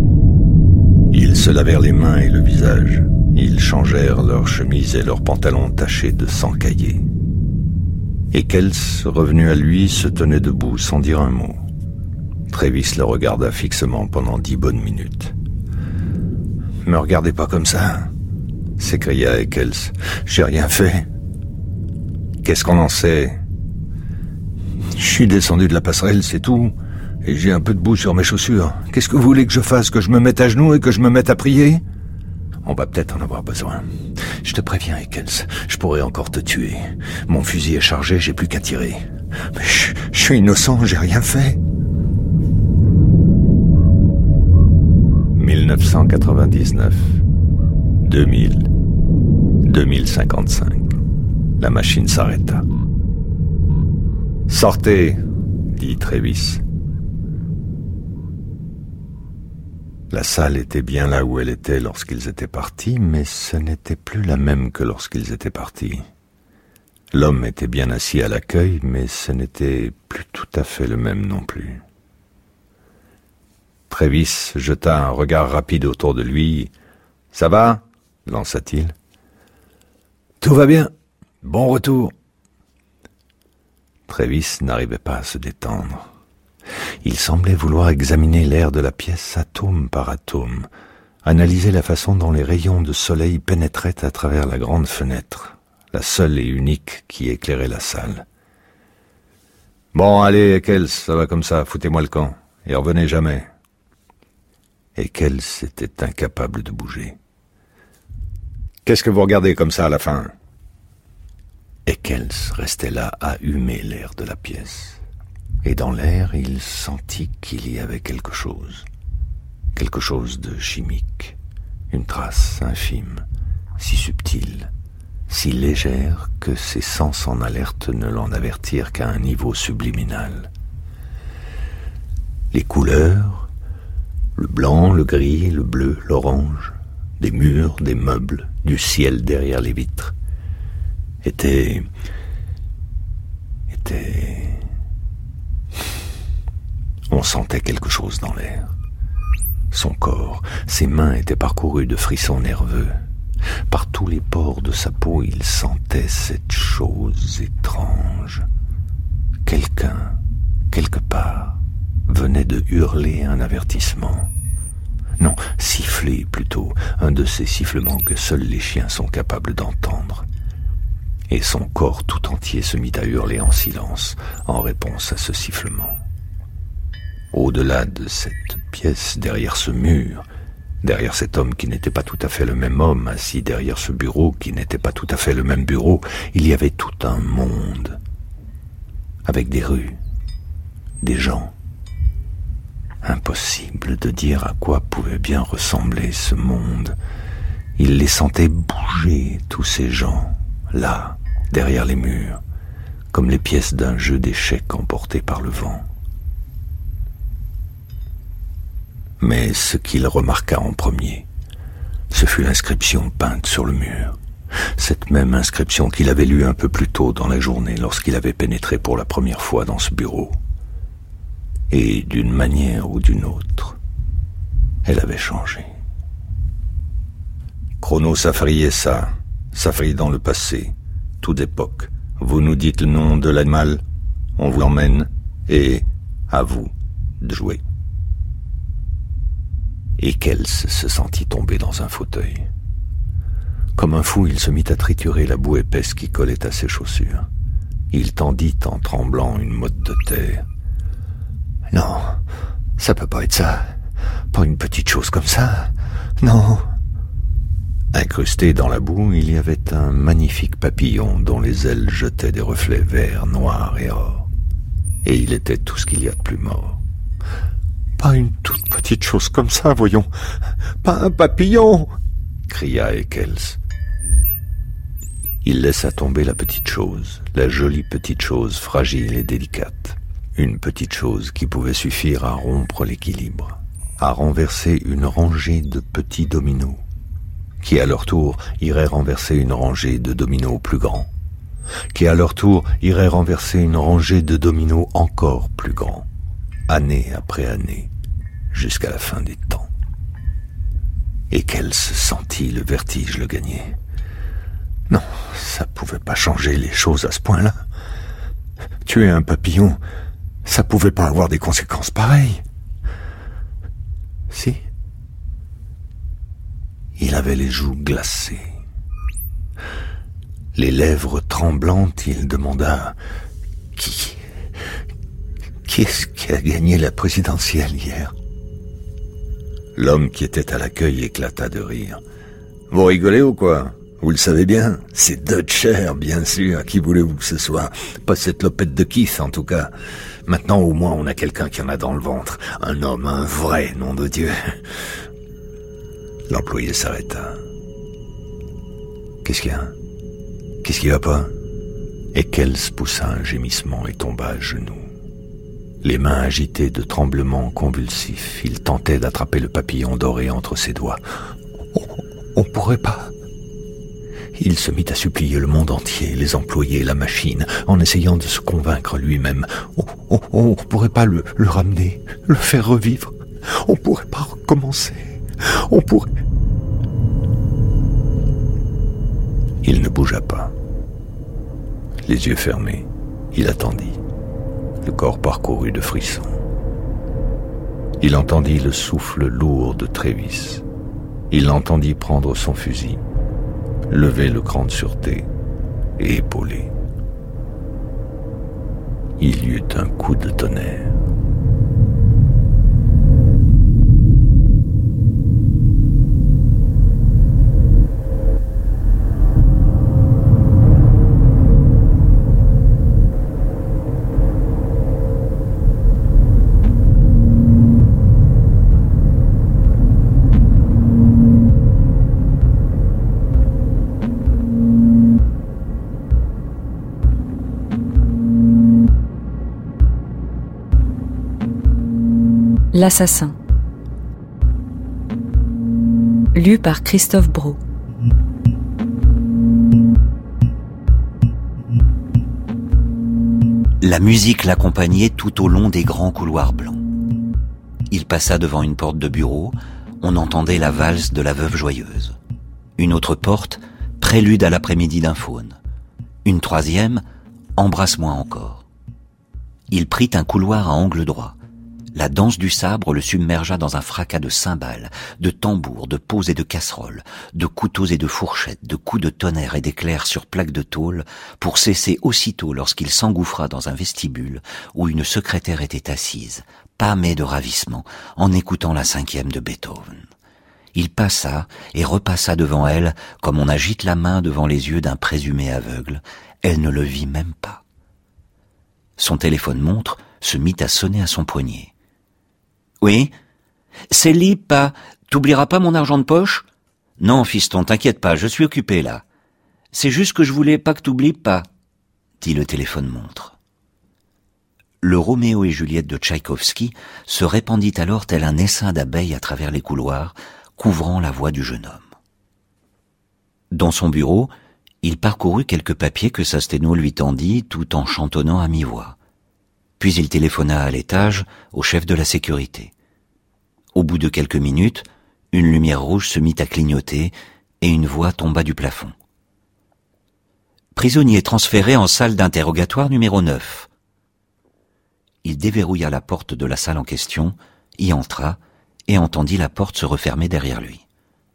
Il se lavèrent les mains et le visage. Ils changèrent leurs chemises et leurs pantalons tachés de sang caillé. Eccles, revenu à lui, se tenait debout sans dire un mot. Travis le regarda fixement pendant 10 bonnes minutes. « Me regardez pas comme ça !» s'écria Eccles. « J'ai rien fait. Qu'est-ce qu'on en sait ? Je suis descendu de la passerelle, c'est tout. Et j'ai un peu de boue sur mes chaussures. Qu'est-ce que vous voulez que je fasse ? Que je me mette à genoux et que je me mette à prier ? On va peut-être en avoir besoin. Je te préviens, Eccles, je pourrais encore te tuer. Mon fusil est chargé, j'ai plus qu'à tirer. Mais je suis innocent, j'ai rien fait. 1999, 2000, 2055. La machine s'arrêta. « Sortez !» dit Travis. La salle était bien là où elle était lorsqu'ils étaient partis, mais ce n'était plus la même que lorsqu'ils étaient partis. L'homme était bien assis à l'accueil, mais ce n'était plus tout à fait le même non plus. Travis jeta un regard rapide autour de lui. « Ça va ?» lança-t-il. « Tout va bien. Bon retour. » Travis n'arrivait pas à se détendre. Il semblait vouloir examiner l'air de la pièce atome par atome, analyser la façon dont les rayons de soleil pénétraient à travers la grande fenêtre, la seule et unique qui éclairait la salle. « Bon, allez, Eccles, ça va comme ça, foutez-moi le camp, et revenez jamais. » Eccles était incapable de bouger. « Qu'est-ce que vous regardez comme ça à la fin ?» Eccles restait là à humer l'air de la pièce. Et dans l'air, il sentit qu'il y avait quelque chose de chimique, une trace infime, si subtile, si légère que ses sens en alerte ne l'en avertirent qu'à un niveau subliminal. Les couleurs, le blanc, le gris, le bleu, l'orange, des murs, des meubles, du ciel derrière les vitres, étaient... On sentait quelque chose dans l'air. Son corps, ses mains étaient parcourus de frissons nerveux. Par tous les pores de sa peau, il sentait cette chose étrange. Quelqu'un, quelque part, venait de hurler un avertissement. Non, siffler plutôt, un de ces sifflements que seuls les chiens sont capables d'entendre. Et son corps tout entier se mit à hurler en silence, en réponse à ce sifflement. Au-delà de cette pièce, derrière ce mur, derrière cet homme qui n'était pas tout à fait le même homme, assis derrière ce bureau qui n'était pas tout à fait le même bureau, il y avait tout un monde, avec des rues, des gens. Impossible de dire à quoi pouvait bien ressembler ce monde. Il les sentait bouger, tous ces gens, là, derrière les murs, comme les pièces d'un jeu d'échecs emportées par le vent. Mais ce qu'il remarqua en premier, ce fut l'inscription peinte sur le mur. Cette même inscription qu'il avait lue un peu plus tôt dans la journée lorsqu'il avait pénétré pour la première fois dans ce bureau. Et d'une manière ou d'une autre, elle avait changé. Chrono Safri est ça, Safri dans le passé, toute époque. Vous nous dites le nom de l'animal, on vous l'emmène, et à vous de jouer. Eccles se sentit tomber dans un fauteuil. Comme un fou, il se mit à triturer la boue épaisse qui collait à ses chaussures. Il tendit en tremblant une motte de terre. « Non, ça peut pas être ça. Pas une petite chose comme ça. Non. » Incrusté dans la boue, il y avait un magnifique papillon dont les ailes jetaient des reflets verts, noirs et or. Et il était tout ce qu'il y a de plus mort. Pas une toute petite chose comme ça, voyons. Pas un papillon, cria Eccles. Il laissa tomber la petite chose, la jolie petite chose fragile et délicate. Une petite chose qui pouvait suffire à rompre l'équilibre, à renverser une rangée de petits dominos, qui à leur tour iraient renverser une rangée de dominos plus grands, qui à leur tour iraient renverser une rangée de dominos encore plus grands, année après année, jusqu'à la fin des temps. Eccles sentit le vertige le gagner. Non, ça pouvait pas changer les choses à ce point-là. Tuer un papillon, ça pouvait pas avoir des conséquences pareilles. Si. Il avait les joues glacées. Les lèvres tremblantes, il demanda « Qui est-ce qui a gagné la présidentielle hier ?» L'homme qui était à l'accueil éclata de rire. « Vous rigolez ou quoi ? Vous le savez bien, c'est Dutcher, bien sûr. Qui voulez-vous que ce soit ? Pas cette lopette de Keith, en tout cas. Maintenant, au moins, on a quelqu'un qui en a dans le ventre. Un homme, un vrai, nom de Dieu. » L'employé s'arrêta. « Qu'est-ce qu'il y a ? Qu'est-ce qui va pas ?» Eccles poussa un gémissement et tomba à genoux. Les mains agitées de tremblements convulsifs, il tentait d'attraper le papillon doré entre ses doigts. « On pourrait pas... » Il se mit à supplier le monde entier, les employés, la machine, en essayant de se convaincre lui-même. On pourrait pas le ramener, le faire revivre. On pourrait pas recommencer. On pourrait... Il ne bougea pas. Les yeux fermés, il attendit, le corps parcouru de frissons. Il entendit le souffle lourd de Travis. Il l'entendit prendre son fusil, lever le cran de sûreté et épauler. Il y eut un coup de tonnerre. L'assassin. Lu par Christophe Brault. La musique l'accompagnait tout au long des grands couloirs blancs. Il passa devant une porte de bureau, on entendait la valse de la veuve joyeuse. Une autre porte, prélude à l'après-midi d'un faune. Une troisième, embrasse-moi encore. Il prit un couloir à angle droit. La danse du sabre le submergea dans un fracas de cymbales, de tambours, de pots et de casseroles, de couteaux et de fourchettes, de coups de tonnerre et d'éclairs sur plaques de tôle, pour cesser aussitôt lorsqu'il s'engouffra dans un vestibule où une secrétaire était assise, pâmée de ravissement, en écoutant la 5e de Beethoven. Il passa et repassa devant elle comme on agite la main devant les yeux d'un présumé aveugle. Elle ne le vit même pas. Son téléphone-montre se mit à sonner à son poignet. « Oui ? C'est libre, pas. T'oublieras pas mon argent de poche ? Non, fiston, t'inquiète pas, je suis occupé, là. C'est juste que je voulais pas que t'oublies pas, dit le téléphone-montre. Le Roméo et Juliette de Tchaïkovski se répandit alors tel un essaim d'abeilles à travers les couloirs, couvrant la voix du jeune homme. Dans son bureau, il parcourut quelques papiers que sa sténo lui tendit tout en chantonnant à mi-voix. Puis il téléphona à l'étage au chef de la sécurité. Au bout de quelques minutes, une lumière rouge se mit à clignoter et une voix tomba du plafond. Prisonnier transféré en salle d'interrogatoire numéro 9. Il déverrouilla la porte de la salle en question, y entra et entendit la porte se refermer derrière lui.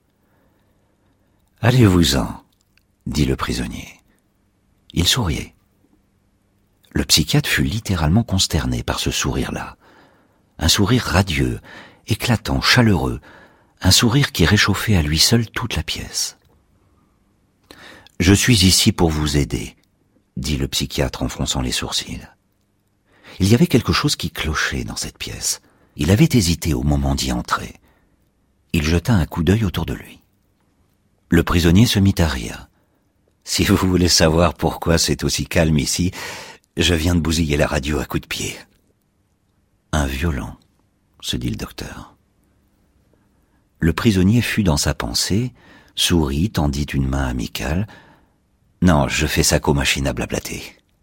« Allez-vous-en », dit le prisonnier. Il souriait. Le psychiatre fut littéralement consterné par ce sourire-là. Un sourire radieux, éclatant, chaleureux, un sourire qui réchauffait à lui seul toute la pièce. « Je suis ici pour vous aider », dit le psychiatre en fronçant les sourcils. Il y avait quelque chose qui clochait dans cette pièce. Il avait hésité au moment d'y entrer. Il jeta un coup d'œil autour de lui. Le prisonnier se mit à rire. « Si vous voulez savoir pourquoi c'est aussi calme ici, je viens de bousiller la radio à coups de pied. » Un violent, se dit le docteur. Le prisonnier fut dans sa pensée, sourit, tendit une main amicale. « Non, je fais ça qu'aux machines à blablater. »«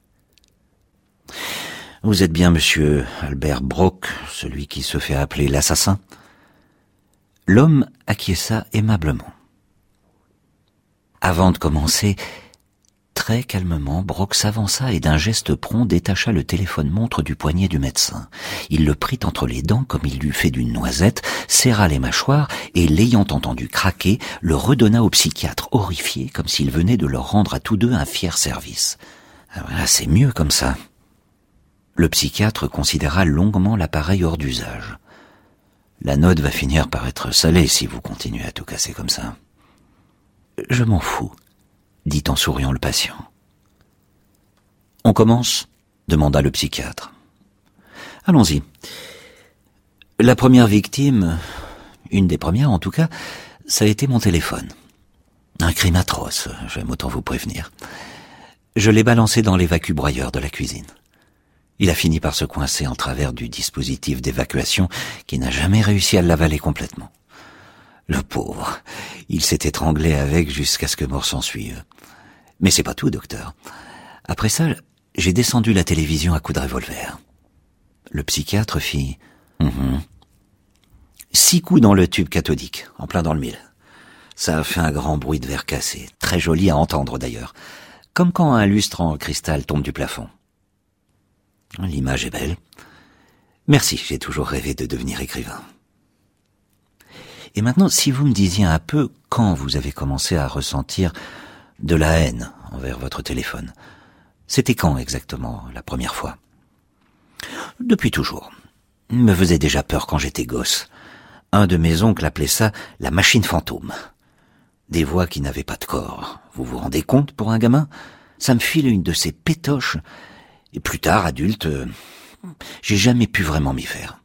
Vous êtes bien monsieur Albert Brock, celui qui se fait appeler l'assassin ?» L'homme acquiesça aimablement. Avant de commencer, très calmement, Brok s'avança et d'un geste prompt détacha le téléphone-montre du poignet du médecin. Il le prit entre les dents comme il l'eût fait d'une noisette, serra les mâchoires et, l'ayant entendu craquer, le redonna au psychiatre, horrifié, comme s'il venait de leur rendre à tous deux un fier service. Voilà, c'est mieux comme ça. Le psychiatre considéra longuement l'appareil hors d'usage. La note va finir par être salée si vous continuez à tout casser comme ça. Je m'en fous, dit en souriant le patient. On commence ? Demanda le psychiatre. Allons-y. La première victime, une des premières en tout cas, ça a été mon téléphone. Un crime atroce, j'aime autant vous prévenir. Je l'ai balancé dans l'évacubroyeur de la cuisine. Il a fini par se coincer en travers du dispositif d'évacuation qui n'a jamais réussi à l'avaler complètement. Le pauvre, il s'est étranglé avec jusqu'à ce que mort s'en suive. Mais c'est pas tout, docteur. Après ça, j'ai descendu la télévision à coups de revolver. Le psychiatre fit 6 coups dans le tube cathodique, en plein dans le mille. Ça a fait un grand bruit de verre cassé, très joli à entendre d'ailleurs, comme quand un lustre en cristal tombe du plafond. L'image est belle. Merci, j'ai toujours rêvé de devenir écrivain. Et maintenant, si vous me disiez un peu quand vous avez commencé à ressentir de la haine envers votre téléphone. C'était quand exactement, la première fois ? Depuis toujours. Il me faisait déjà peur quand j'étais gosse. Un de mes oncles appelait ça la machine fantôme. Des voix qui n'avaient pas de corps. Vous vous rendez compte pour un gamin ? Ça me file une de ces pétoches. Et plus tard, adulte, j'ai jamais pu vraiment m'y faire.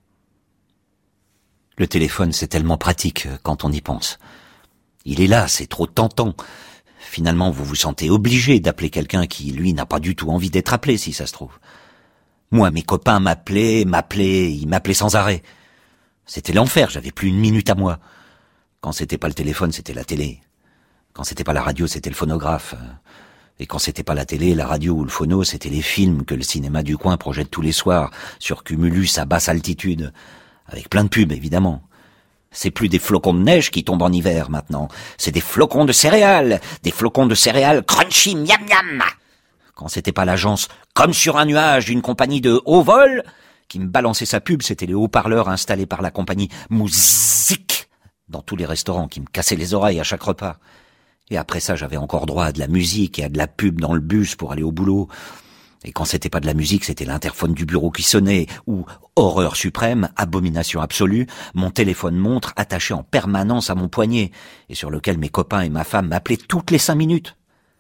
Le téléphone, c'est tellement pratique quand on y pense. Il est là, c'est trop tentant. Finalement, vous vous sentez obligé d'appeler quelqu'un qui, lui, n'a pas du tout envie d'être appelé, si ça se trouve. Moi, mes copains ils m'appelaient sans arrêt. C'était l'enfer, j'avais plus une minute à moi. Quand c'était pas le téléphone, c'était la télé. Quand c'était pas la radio, c'était le phonographe. Et quand c'était pas la télé, la radio ou le phono, c'était les films que le cinéma du coin projette tous les soirs, sur Cumulus à basse altitude. Avec plein de pubs, évidemment. C'est plus des flocons de neige qui tombent en hiver, maintenant. C'est des flocons de céréales. Des flocons de céréales crunchy, miam miam. Quand c'était pas l'agence comme sur un nuage d'une compagnie de haut vol qui me balançait sa pub, c'était les haut-parleurs installés par la compagnie Mouzik dans tous les restaurants qui me cassaient les oreilles à chaque repas. Et après ça, j'avais encore droit à de la musique et à de la pub dans le bus pour aller au boulot. Et quand c'était pas de la musique, c'était l'interphone du bureau qui sonnait, ou, horreur suprême, abomination absolue, mon téléphone montre attaché en permanence à mon poignet, et sur lequel mes copains et ma femme m'appelaient toutes les 5 minutes.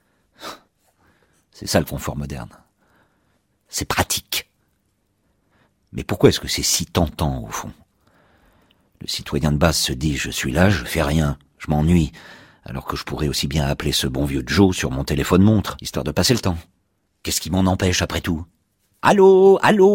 C'est ça le confort moderne. C'est pratique. Mais pourquoi est-ce que c'est si tentant, au fond ? Le citoyen de base se dit, je suis là, je fais rien, je m'ennuie, alors que je pourrais aussi bien appeler ce bon vieux Joe sur mon téléphone montre, histoire de passer le temps. Qu'est-ce qui m'en empêche après tout ? Allô ? Allô ?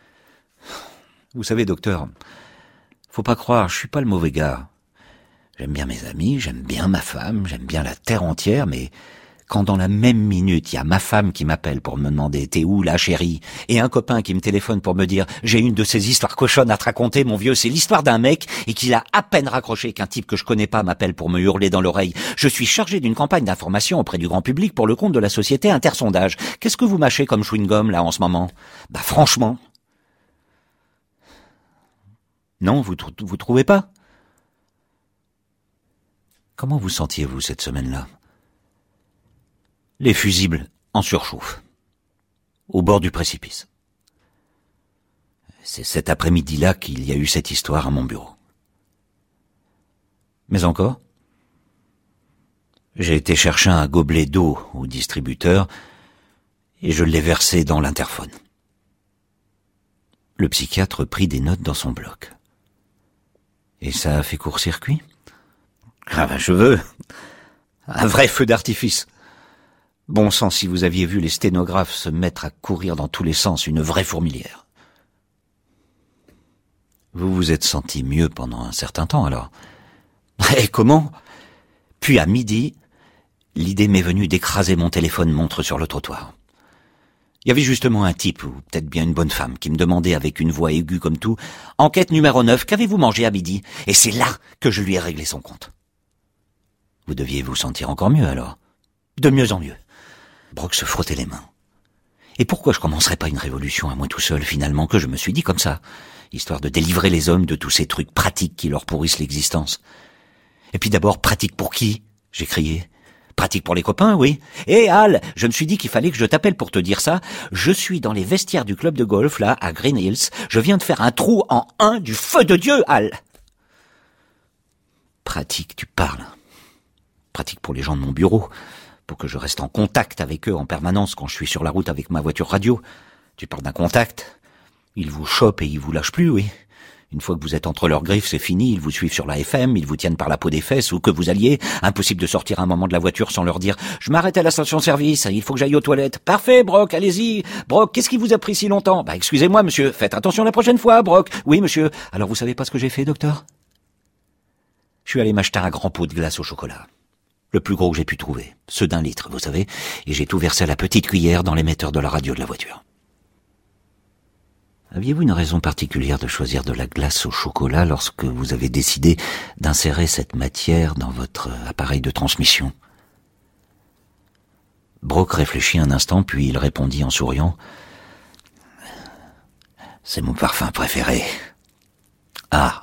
Vous savez, docteur, faut pas croire, je suis pas le mauvais gars. J'aime bien mes amis, j'aime bien ma femme, j'aime bien la terre entière, mais quand dans la même minute, il y a ma femme qui m'appelle pour me demander « T'es où, là, chérie ?» et un copain qui me téléphone pour me dire « J'ai une de ces histoires cochonnes à te raconter, mon vieux, c'est l'histoire d'un mec, et qu'il a à peine raccroché qu'un type que je connais pas m'appelle pour me hurler dans l'oreille. Je suis chargé d'une campagne d'information auprès du grand public pour le compte de la société Intersondage. Qu'est-ce que vous mâchez comme chewing-gum, là, en ce moment ? Bah, franchement. » Non, vous trouvez pas ? Comment vous sentiez-vous cette semaine-là ? Les fusibles en surchauffe, au bord du précipice. C'est cet après-midi-là qu'il y a eu cette histoire à mon bureau. Mais encore, j'ai été chercher un gobelet d'eau au distributeur et je l'ai versé dans l'interphone. Le psychiatre prit des notes dans son bloc. Et ça a fait court-circuit ? Ah ben je veux un vrai feu d'artifice. Bon sang, si vous aviez vu les sténographes se mettre à courir dans tous les sens, une vraie fourmilière. Vous vous êtes senti mieux pendant un certain temps, alors ? Et comment ? Puis à midi, l'idée m'est venue d'écraser mon téléphone montre sur le trottoir. Il y avait justement un type, ou peut-être bien une bonne femme, qui me demandait avec une voix aiguë comme tout, « Enquête numéro 9, qu'avez-vous mangé à midi ?» Et c'est là que je lui ai réglé son compte. Vous deviez vous sentir encore mieux alors. De mieux en mieux. Brock se frottait les mains. Et pourquoi je commencerais pas une révolution à moi tout seul finalement, que je me suis dit comme ça, histoire de délivrer les hommes de tous ces trucs pratiques qui leur pourrissent l'existence. Et puis d'abord, pratique pour qui ? J'ai crié. Pratique pour les copains, oui. Et Al, je me suis dit qu'il fallait que je t'appelle pour te dire ça. Je suis dans les vestiaires du club de golf, là, à Green Hills. Je viens de faire un trou en 1 du feu de Dieu, Al. Pratique, tu parles. Pratique pour les gens de mon bureau, pour que je reste en contact avec eux en permanence quand je suis sur la route avec ma voiture radio. Tu parles d'un contact. Ils vous chopent et ils vous lâchent plus, oui. Une fois que vous êtes entre leurs griffes, c'est fini, ils vous suivent sur la FM, ils vous tiennent par la peau des fesses, où que vous alliez. Impossible de sortir un moment de la voiture sans leur dire « Je m'arrête à la station-service, il faut que j'aille aux toilettes. »« Parfait, Brock, allez-y. Brock, qu'est-ce qui vous a pris si longtemps ?»« Bah, excusez-moi, monsieur, faites attention la prochaine fois, Brock. »« Oui, monsieur. Alors, vous savez pas ce que j'ai fait, docteur ?» Je suis allé m'acheter un grand pot de glace au chocolat. Le plus gros que j'ai pu trouver, ceux d'1 litre, vous savez, et j'ai tout versé à la petite cuillère dans l'émetteur de la radio de la voiture. Aviez-vous une raison particulière de choisir de la glace au chocolat lorsque vous avez décidé d'insérer cette matière dans votre appareil de transmission ? Brock réfléchit un instant, puis il répondit en souriant. « C'est mon parfum préféré. »« Ah !»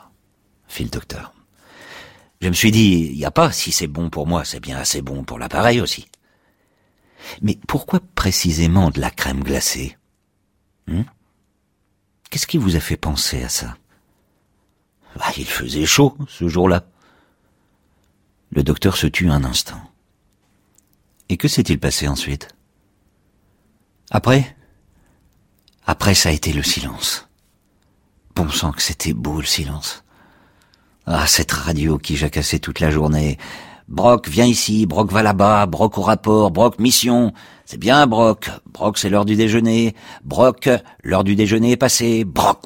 fit le docteur. Je me suis dit, il n'y a pas, si c'est bon pour moi, c'est bien assez bon pour l'appareil aussi. Mais pourquoi précisément de la crème glacée ? Qu'est-ce qui vous a fait penser à ça ? Il faisait chaud, ce jour-là. Le docteur se tut un instant. Et que s'est-il passé ensuite ? Après, ça a été le silence. Bon sang que c'était beau, le silence. Ah, cette radio qui jacassait toute la journée. Brock, viens ici, Brock va là-bas, Brock au rapport, Brock mission. C'est bien, Brock. Brock, c'est l'heure du déjeuner. Brock, l'heure du déjeuner est passée. Brock.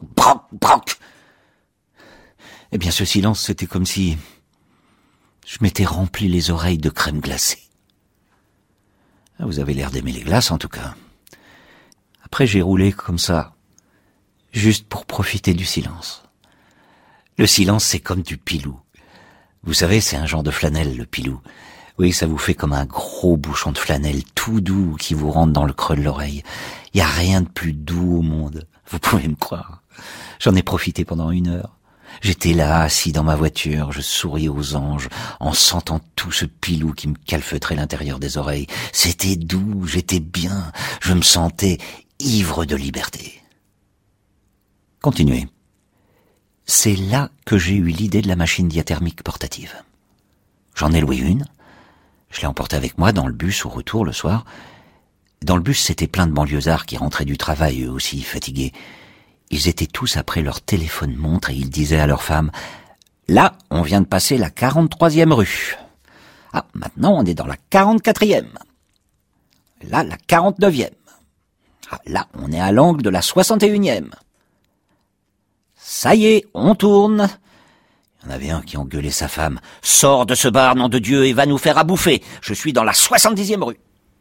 Eh bien, ce silence, c'était comme si je m'étais rempli les oreilles de crème glacée. Vous avez l'air d'aimer les glaces, en tout cas. Après, j'ai roulé comme ça, juste pour profiter du silence. Le silence, c'est comme du pilou. Vous savez, c'est un genre de flanelle, le pilou. Oui, ça vous fait comme un gros bouchon de flanelle tout doux qui vous rentre dans le creux de l'oreille. Il y a rien de plus doux au monde. Vous pouvez me croire. J'en ai profité pendant 1 heure. J'étais là, assis dans ma voiture, je souriais aux anges, en sentant tout ce pilou qui me calfeutrait l'intérieur des oreilles. C'était doux, j'étais bien, je me sentais ivre de liberté. Continuez. C'est là que j'ai eu l'idée de la machine diathermique portative. J'en ai loué une, je l'ai emportée avec moi dans le bus au retour le soir. Dans le bus, c'était plein de banlieusards qui rentraient du travail, eux aussi, fatigués. Ils étaient tous après leur téléphone montre et ils disaient à leurs femmes « Là, on vient de passer la 43e rue. Ah, maintenant, on est dans la 44e. Là, la 49e. Ah, là, on est à l'angle de la 61e. Ça y est, on tourne. » Il y en avait un qui engueulait sa femme. « Sors de ce bar, nom de Dieu, et va nous faire à bouffer. Je suis dans la 70e rue. »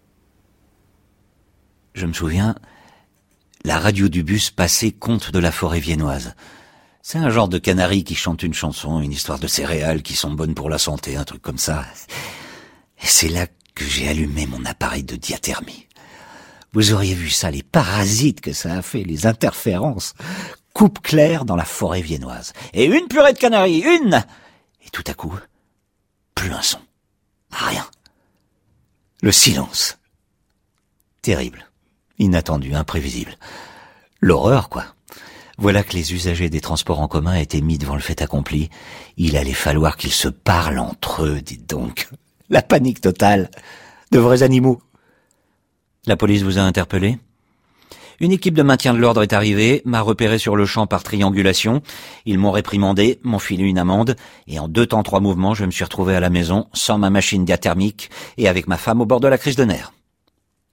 Je me souviens, la radio du bus passait Conte de la forêt viennoise. C'est un genre de canari qui chante une chanson, une histoire de céréales qui sont bonnes pour la santé, un truc comme ça. Et c'est là que j'ai allumé mon appareil de diathermie. Vous auriez vu ça, les parasites que ça a fait, les interférences. Coupe claire dans la forêt viennoise. Et une purée de canaris, une! Et tout à coup, plus un son. Rien. Le silence. Terrible. Inattendu, imprévisible. L'horreur, quoi. Voilà que les usagers des transports en commun étaient mis devant le fait accompli. Il allait falloir qu'ils se parlent entre eux, dites donc. La panique totale. De vrais animaux. La police vous a interpellé ? Une équipe de maintien de l'ordre est arrivée, m'a repéré sur le champ par triangulation. Ils m'ont réprimandé, m'ont filé une amende, et en 2 temps 3 mouvements, je me suis retrouvé à la maison, sans ma machine diathermique, et avec ma femme au bord de la crise de nerfs. Pourquoi ?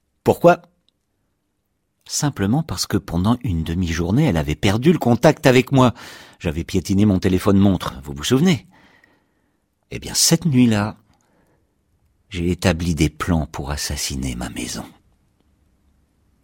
Simplement parce que pendant une demi-journée, elle avait perdu le contact avec moi. J'avais piétiné mon téléphone-montre, vous vous souvenez ? Eh bien, cette nuit-là, j'ai établi des plans pour assassiner ma maison.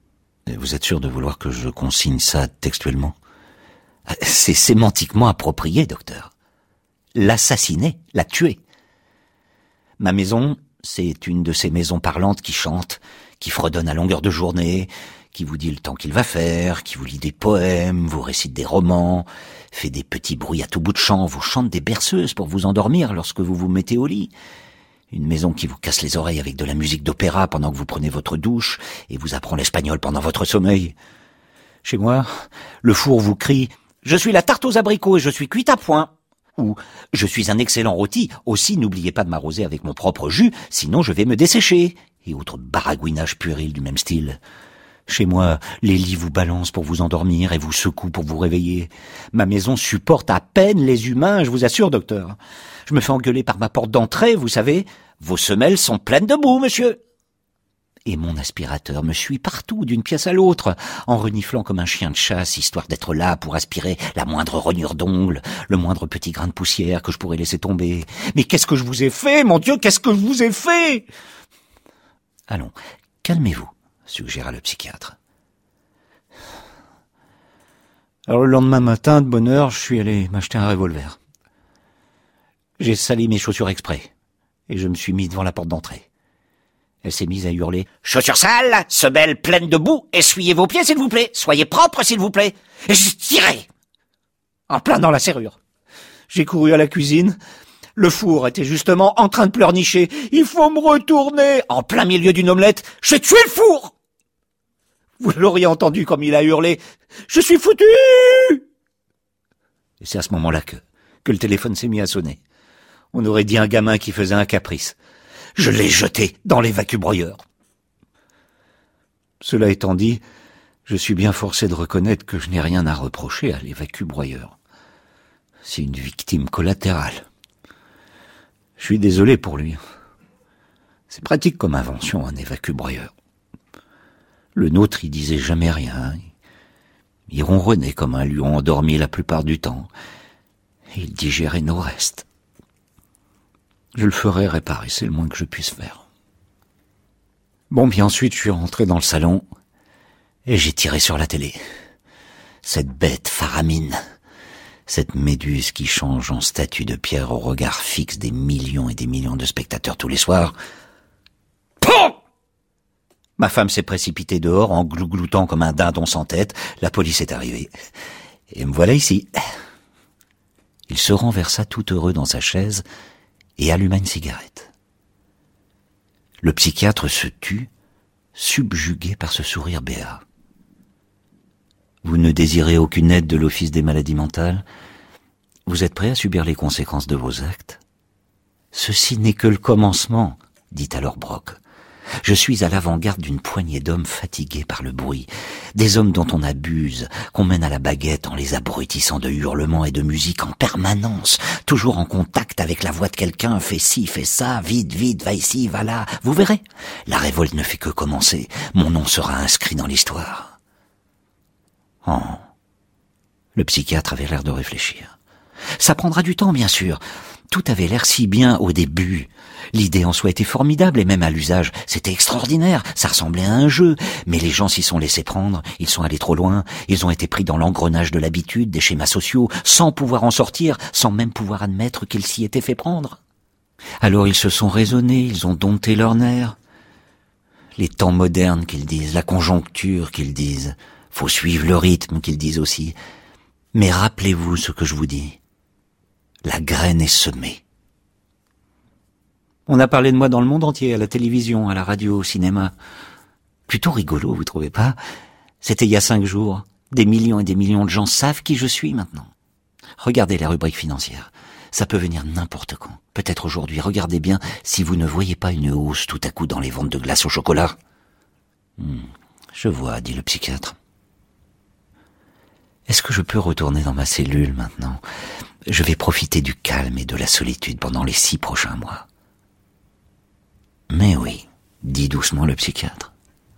Vous êtes sûr de vouloir que je consigne ça textuellement? C'est sémantiquement approprié, docteur. L'assassiner, la tuer. Ma maison, c'est une de ces maisons parlantes qui chantent, qui fredonnent à longueur de journée, qui vous dit le temps qu'il va faire, qui vous lit des poèmes, vous récite des romans, fait des petits bruits à tout bout de champ, vous chante des berceuses pour vous endormir lorsque vous vous mettez au lit. Une maison qui vous casse les oreilles avec de la musique d'opéra pendant que vous prenez votre douche et vous apprend l'espagnol pendant votre sommeil. Chez moi, le four vous crie « Je suis la tarte aux abricots et je suis cuite à point !» ou « Je suis un excellent rôti, aussi n'oubliez pas de m'arroser avec mon propre jus, sinon je vais me dessécher !» et autres baragouinages puérils du même style. Chez moi, les lits vous balancent pour vous endormir et vous secouent pour vous réveiller. Ma maison supporte à peine les humains, je vous assure, docteur. Je me fais engueuler par ma porte d'entrée, vous savez. Vos semelles sont pleines de boue, monsieur. Et mon aspirateur me suit partout, d'une pièce à l'autre, en reniflant comme un chien de chasse, histoire d'être là pour aspirer la moindre rognure d'ongle, le moindre petit grain de poussière que je pourrais laisser tomber. Mais qu'est-ce que je vous ai fait, mon Dieu, qu'est-ce que je vous ai fait? Allons, calmez-vous, suggéra le psychiatre. Alors le lendemain matin, de bonne heure, je suis allé m'acheter un revolver. J'ai sali mes chaussures exprès, et je me suis mis devant la porte d'entrée. Elle s'est mise à hurler « Chaussures sales, semelles pleines de boue, essuyez vos pieds s'il vous plaît, soyez propres s'il vous plaît !» Et j'ai tiré en plein dans la serrure. J'ai couru à la cuisine. Le four était justement en train de pleurnicher. « Il faut me retourner !» En plein milieu d'une omelette, j'ai tué le four. Vous l'auriez entendu comme il a hurlé « Je suis foutu !» Et c'est à ce moment-là que le téléphone s'est mis à sonner. On aurait dit un gamin qui faisait un caprice. Je l'ai jeté dans l'évacubroyeur. Cela étant dit, je suis bien forcé de reconnaître que je n'ai rien à reprocher à l'évacubroyeur. C'est une victime collatérale. Je suis désolé pour lui. C'est pratique comme invention, un évacubroyeur. Le nôtre, il disait jamais rien. Il ronronnait comme un lion endormi la plupart du temps. Et il digérait nos restes. Je le ferai réparer, c'est le moins que je puisse faire. Bon, puis ensuite, je suis rentré dans le salon et j'ai tiré sur la télé. Cette bête Faramine, cette méduse qui change en statue de pierre au regard fixe des millions et des millions de spectateurs tous les soirs. Poum ! Ma femme s'est précipitée dehors en glougloutant comme un dindon sans tête. La police est arrivée. Et me voilà ici. Il se renversa tout heureux dans sa chaise et alluma une cigarette. Le psychiatre se tut, subjugué par ce sourire béat. Vous ne désirez aucune aide de l'Office des maladies mentales? Vous êtes prêt à subir les conséquences de vos actes? Ceci n'est que le commencement, dit alors Brock. Je suis à l'avant-garde d'une poignée d'hommes fatigués par le bruit, des hommes dont on abuse, qu'on mène à la baguette en les abrutissant de hurlements et de musique en permanence, toujours en contact avec la voix de quelqu'un, fais ci, fais ça, vite, vite, va ici, va là. Vous verrez, la révolte ne fait que commencer, mon nom sera inscrit dans l'histoire. Oh. Le psychiatre avait l'air de réfléchir. Ça prendra du temps, bien sûr. Tout avait l'air si bien au début. L'idée en soi était formidable et même à l'usage, c'était extraordinaire. Ça ressemblait à un jeu. Mais les gens s'y sont laissés prendre. Ils sont allés trop loin. Ils ont été pris dans l'engrenage de l'habitude, des schémas sociaux, sans pouvoir en sortir, sans même pouvoir admettre qu'ils s'y étaient fait prendre. Alors ils se sont raisonnés, ils ont dompté leurs nerfs. Les temps modernes qu'ils disent, la conjoncture qu'ils disent. Faut suivre le rythme qu'ils disent aussi. Mais rappelez-vous ce que je vous dis. La graine est semée. On a parlé de moi dans le monde entier, à la télévision, à la radio, au cinéma. Plutôt rigolo, vous trouvez pas? C'était il y a 5 jours. Des millions et des millions de gens savent qui je suis maintenant. Regardez la rubrique financière. Ça peut venir n'importe quand. Peut-être aujourd'hui. Regardez bien si vous ne voyez pas une hausse tout à coup dans les ventes de glace au chocolat. Je vois, dit le psychiatre. Est-ce que je peux retourner dans ma cellule maintenant? Je vais profiter du calme et de la solitude pendant les 6 prochains mois. Mais oui, dit doucement le psychiatre.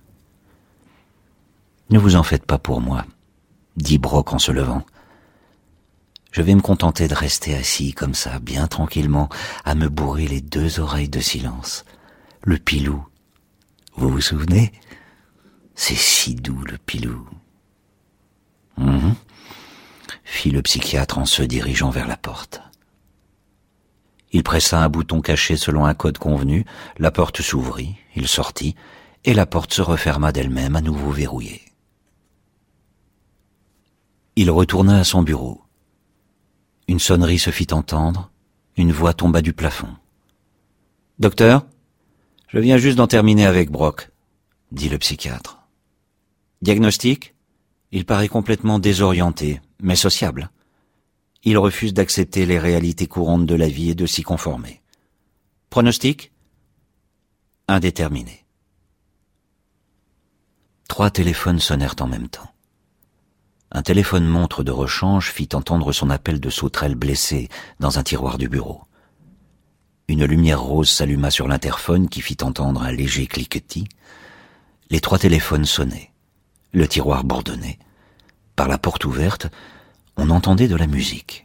Ne vous en faites pas pour moi, dit Brock en se levant. Je vais me contenter de rester assis comme ça, bien tranquillement, à me bourrer les 2 oreilles de silence. Le pilou, vous vous souvenez? C'est si doux, le pilou. Fit le psychiatre en se dirigeant vers la porte. Il pressa un bouton caché selon un code convenu, la porte s'ouvrit, il sortit, et la porte se referma d'elle-même, à nouveau verrouillée. Il retourna à son bureau. Une sonnerie se fit entendre, une voix tomba du plafond. « Docteur, je viens juste d'en terminer avec Brock, » dit le psychiatre. « Diagnostic ? Il paraît complètement désorienté, mais sociable. Il refuse d'accepter les réalités courantes de la vie et de s'y conformer. Pronostic ? Indéterminé. » 3 téléphones sonnèrent en même temps. Un téléphone-montre de rechange fit entendre son appel de sauterelle blessée dans un tiroir du bureau. Une lumière rose s'alluma sur l'interphone qui fit entendre un léger cliquetis. Les 3 téléphones sonnaient. Le tiroir bourdonnait. Par la porte ouverte, on entendait de la musique.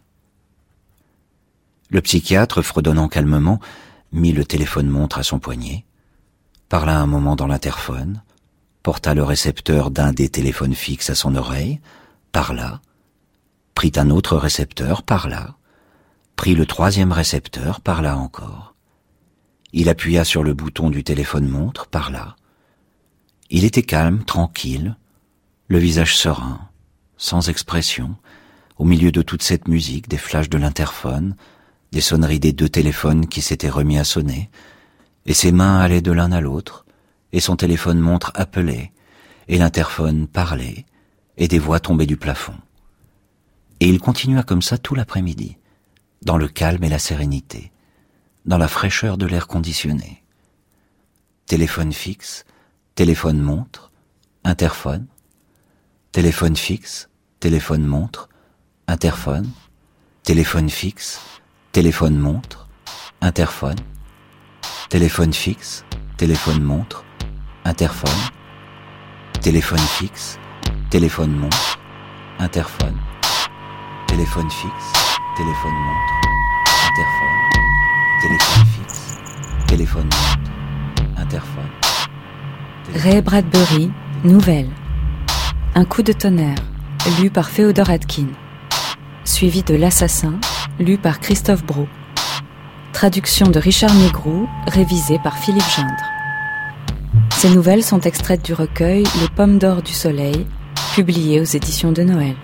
Le psychiatre, fredonnant calmement, mit le téléphone-montre à son poignet, parla un moment dans l'interphone, porta le récepteur d'un des téléphones fixes à son oreille, parla, prit un autre récepteur, parla, prit le 3e récepteur, parla encore. Il appuya sur le bouton du téléphone-montre, parla. Il était calme, tranquille, le visage serein, sans expression, au milieu de toute cette musique, des flashs de l'interphone, des sonneries des 2 téléphones qui s'étaient remis à sonner, et ses mains allaient de l'un à l'autre, et son téléphone-montre appelait, et l'interphone parlait, et des voix tombaient du plafond. Et il continua comme ça tout l'après-midi, dans le calme et la sérénité, dans la fraîcheur de l'air conditionné. Téléphone fixe, téléphone-montre, interphone, téléphone fixe, téléphone-montre, interphone, téléphone fixe, téléphone-montre, interphone, téléphone fixe, téléphone-montre, interphone, téléphone fixe, téléphone-montre, interphone, téléphone fixe, téléphone-montre, interphone, téléphone fixe, téléphone-montre, interphone. Ray Bradbury, Nouvelle. Un coup de tonnerre, lu par Féodor Atkin. Suivi de L'Assassin, lu par Christophe Brault. Traduction de Richard Négroux, révisée par Philippe Gindre. Ces nouvelles sont extraites du recueil Les Pommes d'or du soleil, publié aux éditions de Noël.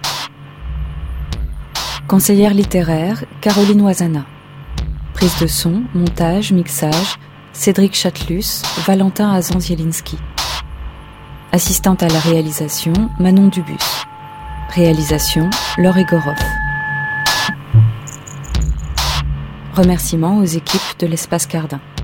Conseillère littéraire, Caroline Oisana. Prise de son, montage, mixage, Cédric Chatelus, Valentin Azan-Zielinski. Assistante à la réalisation, Manon Dubus. Réalisation, Laure Egorov. Remerciements aux équipes de l'Espace Cardin.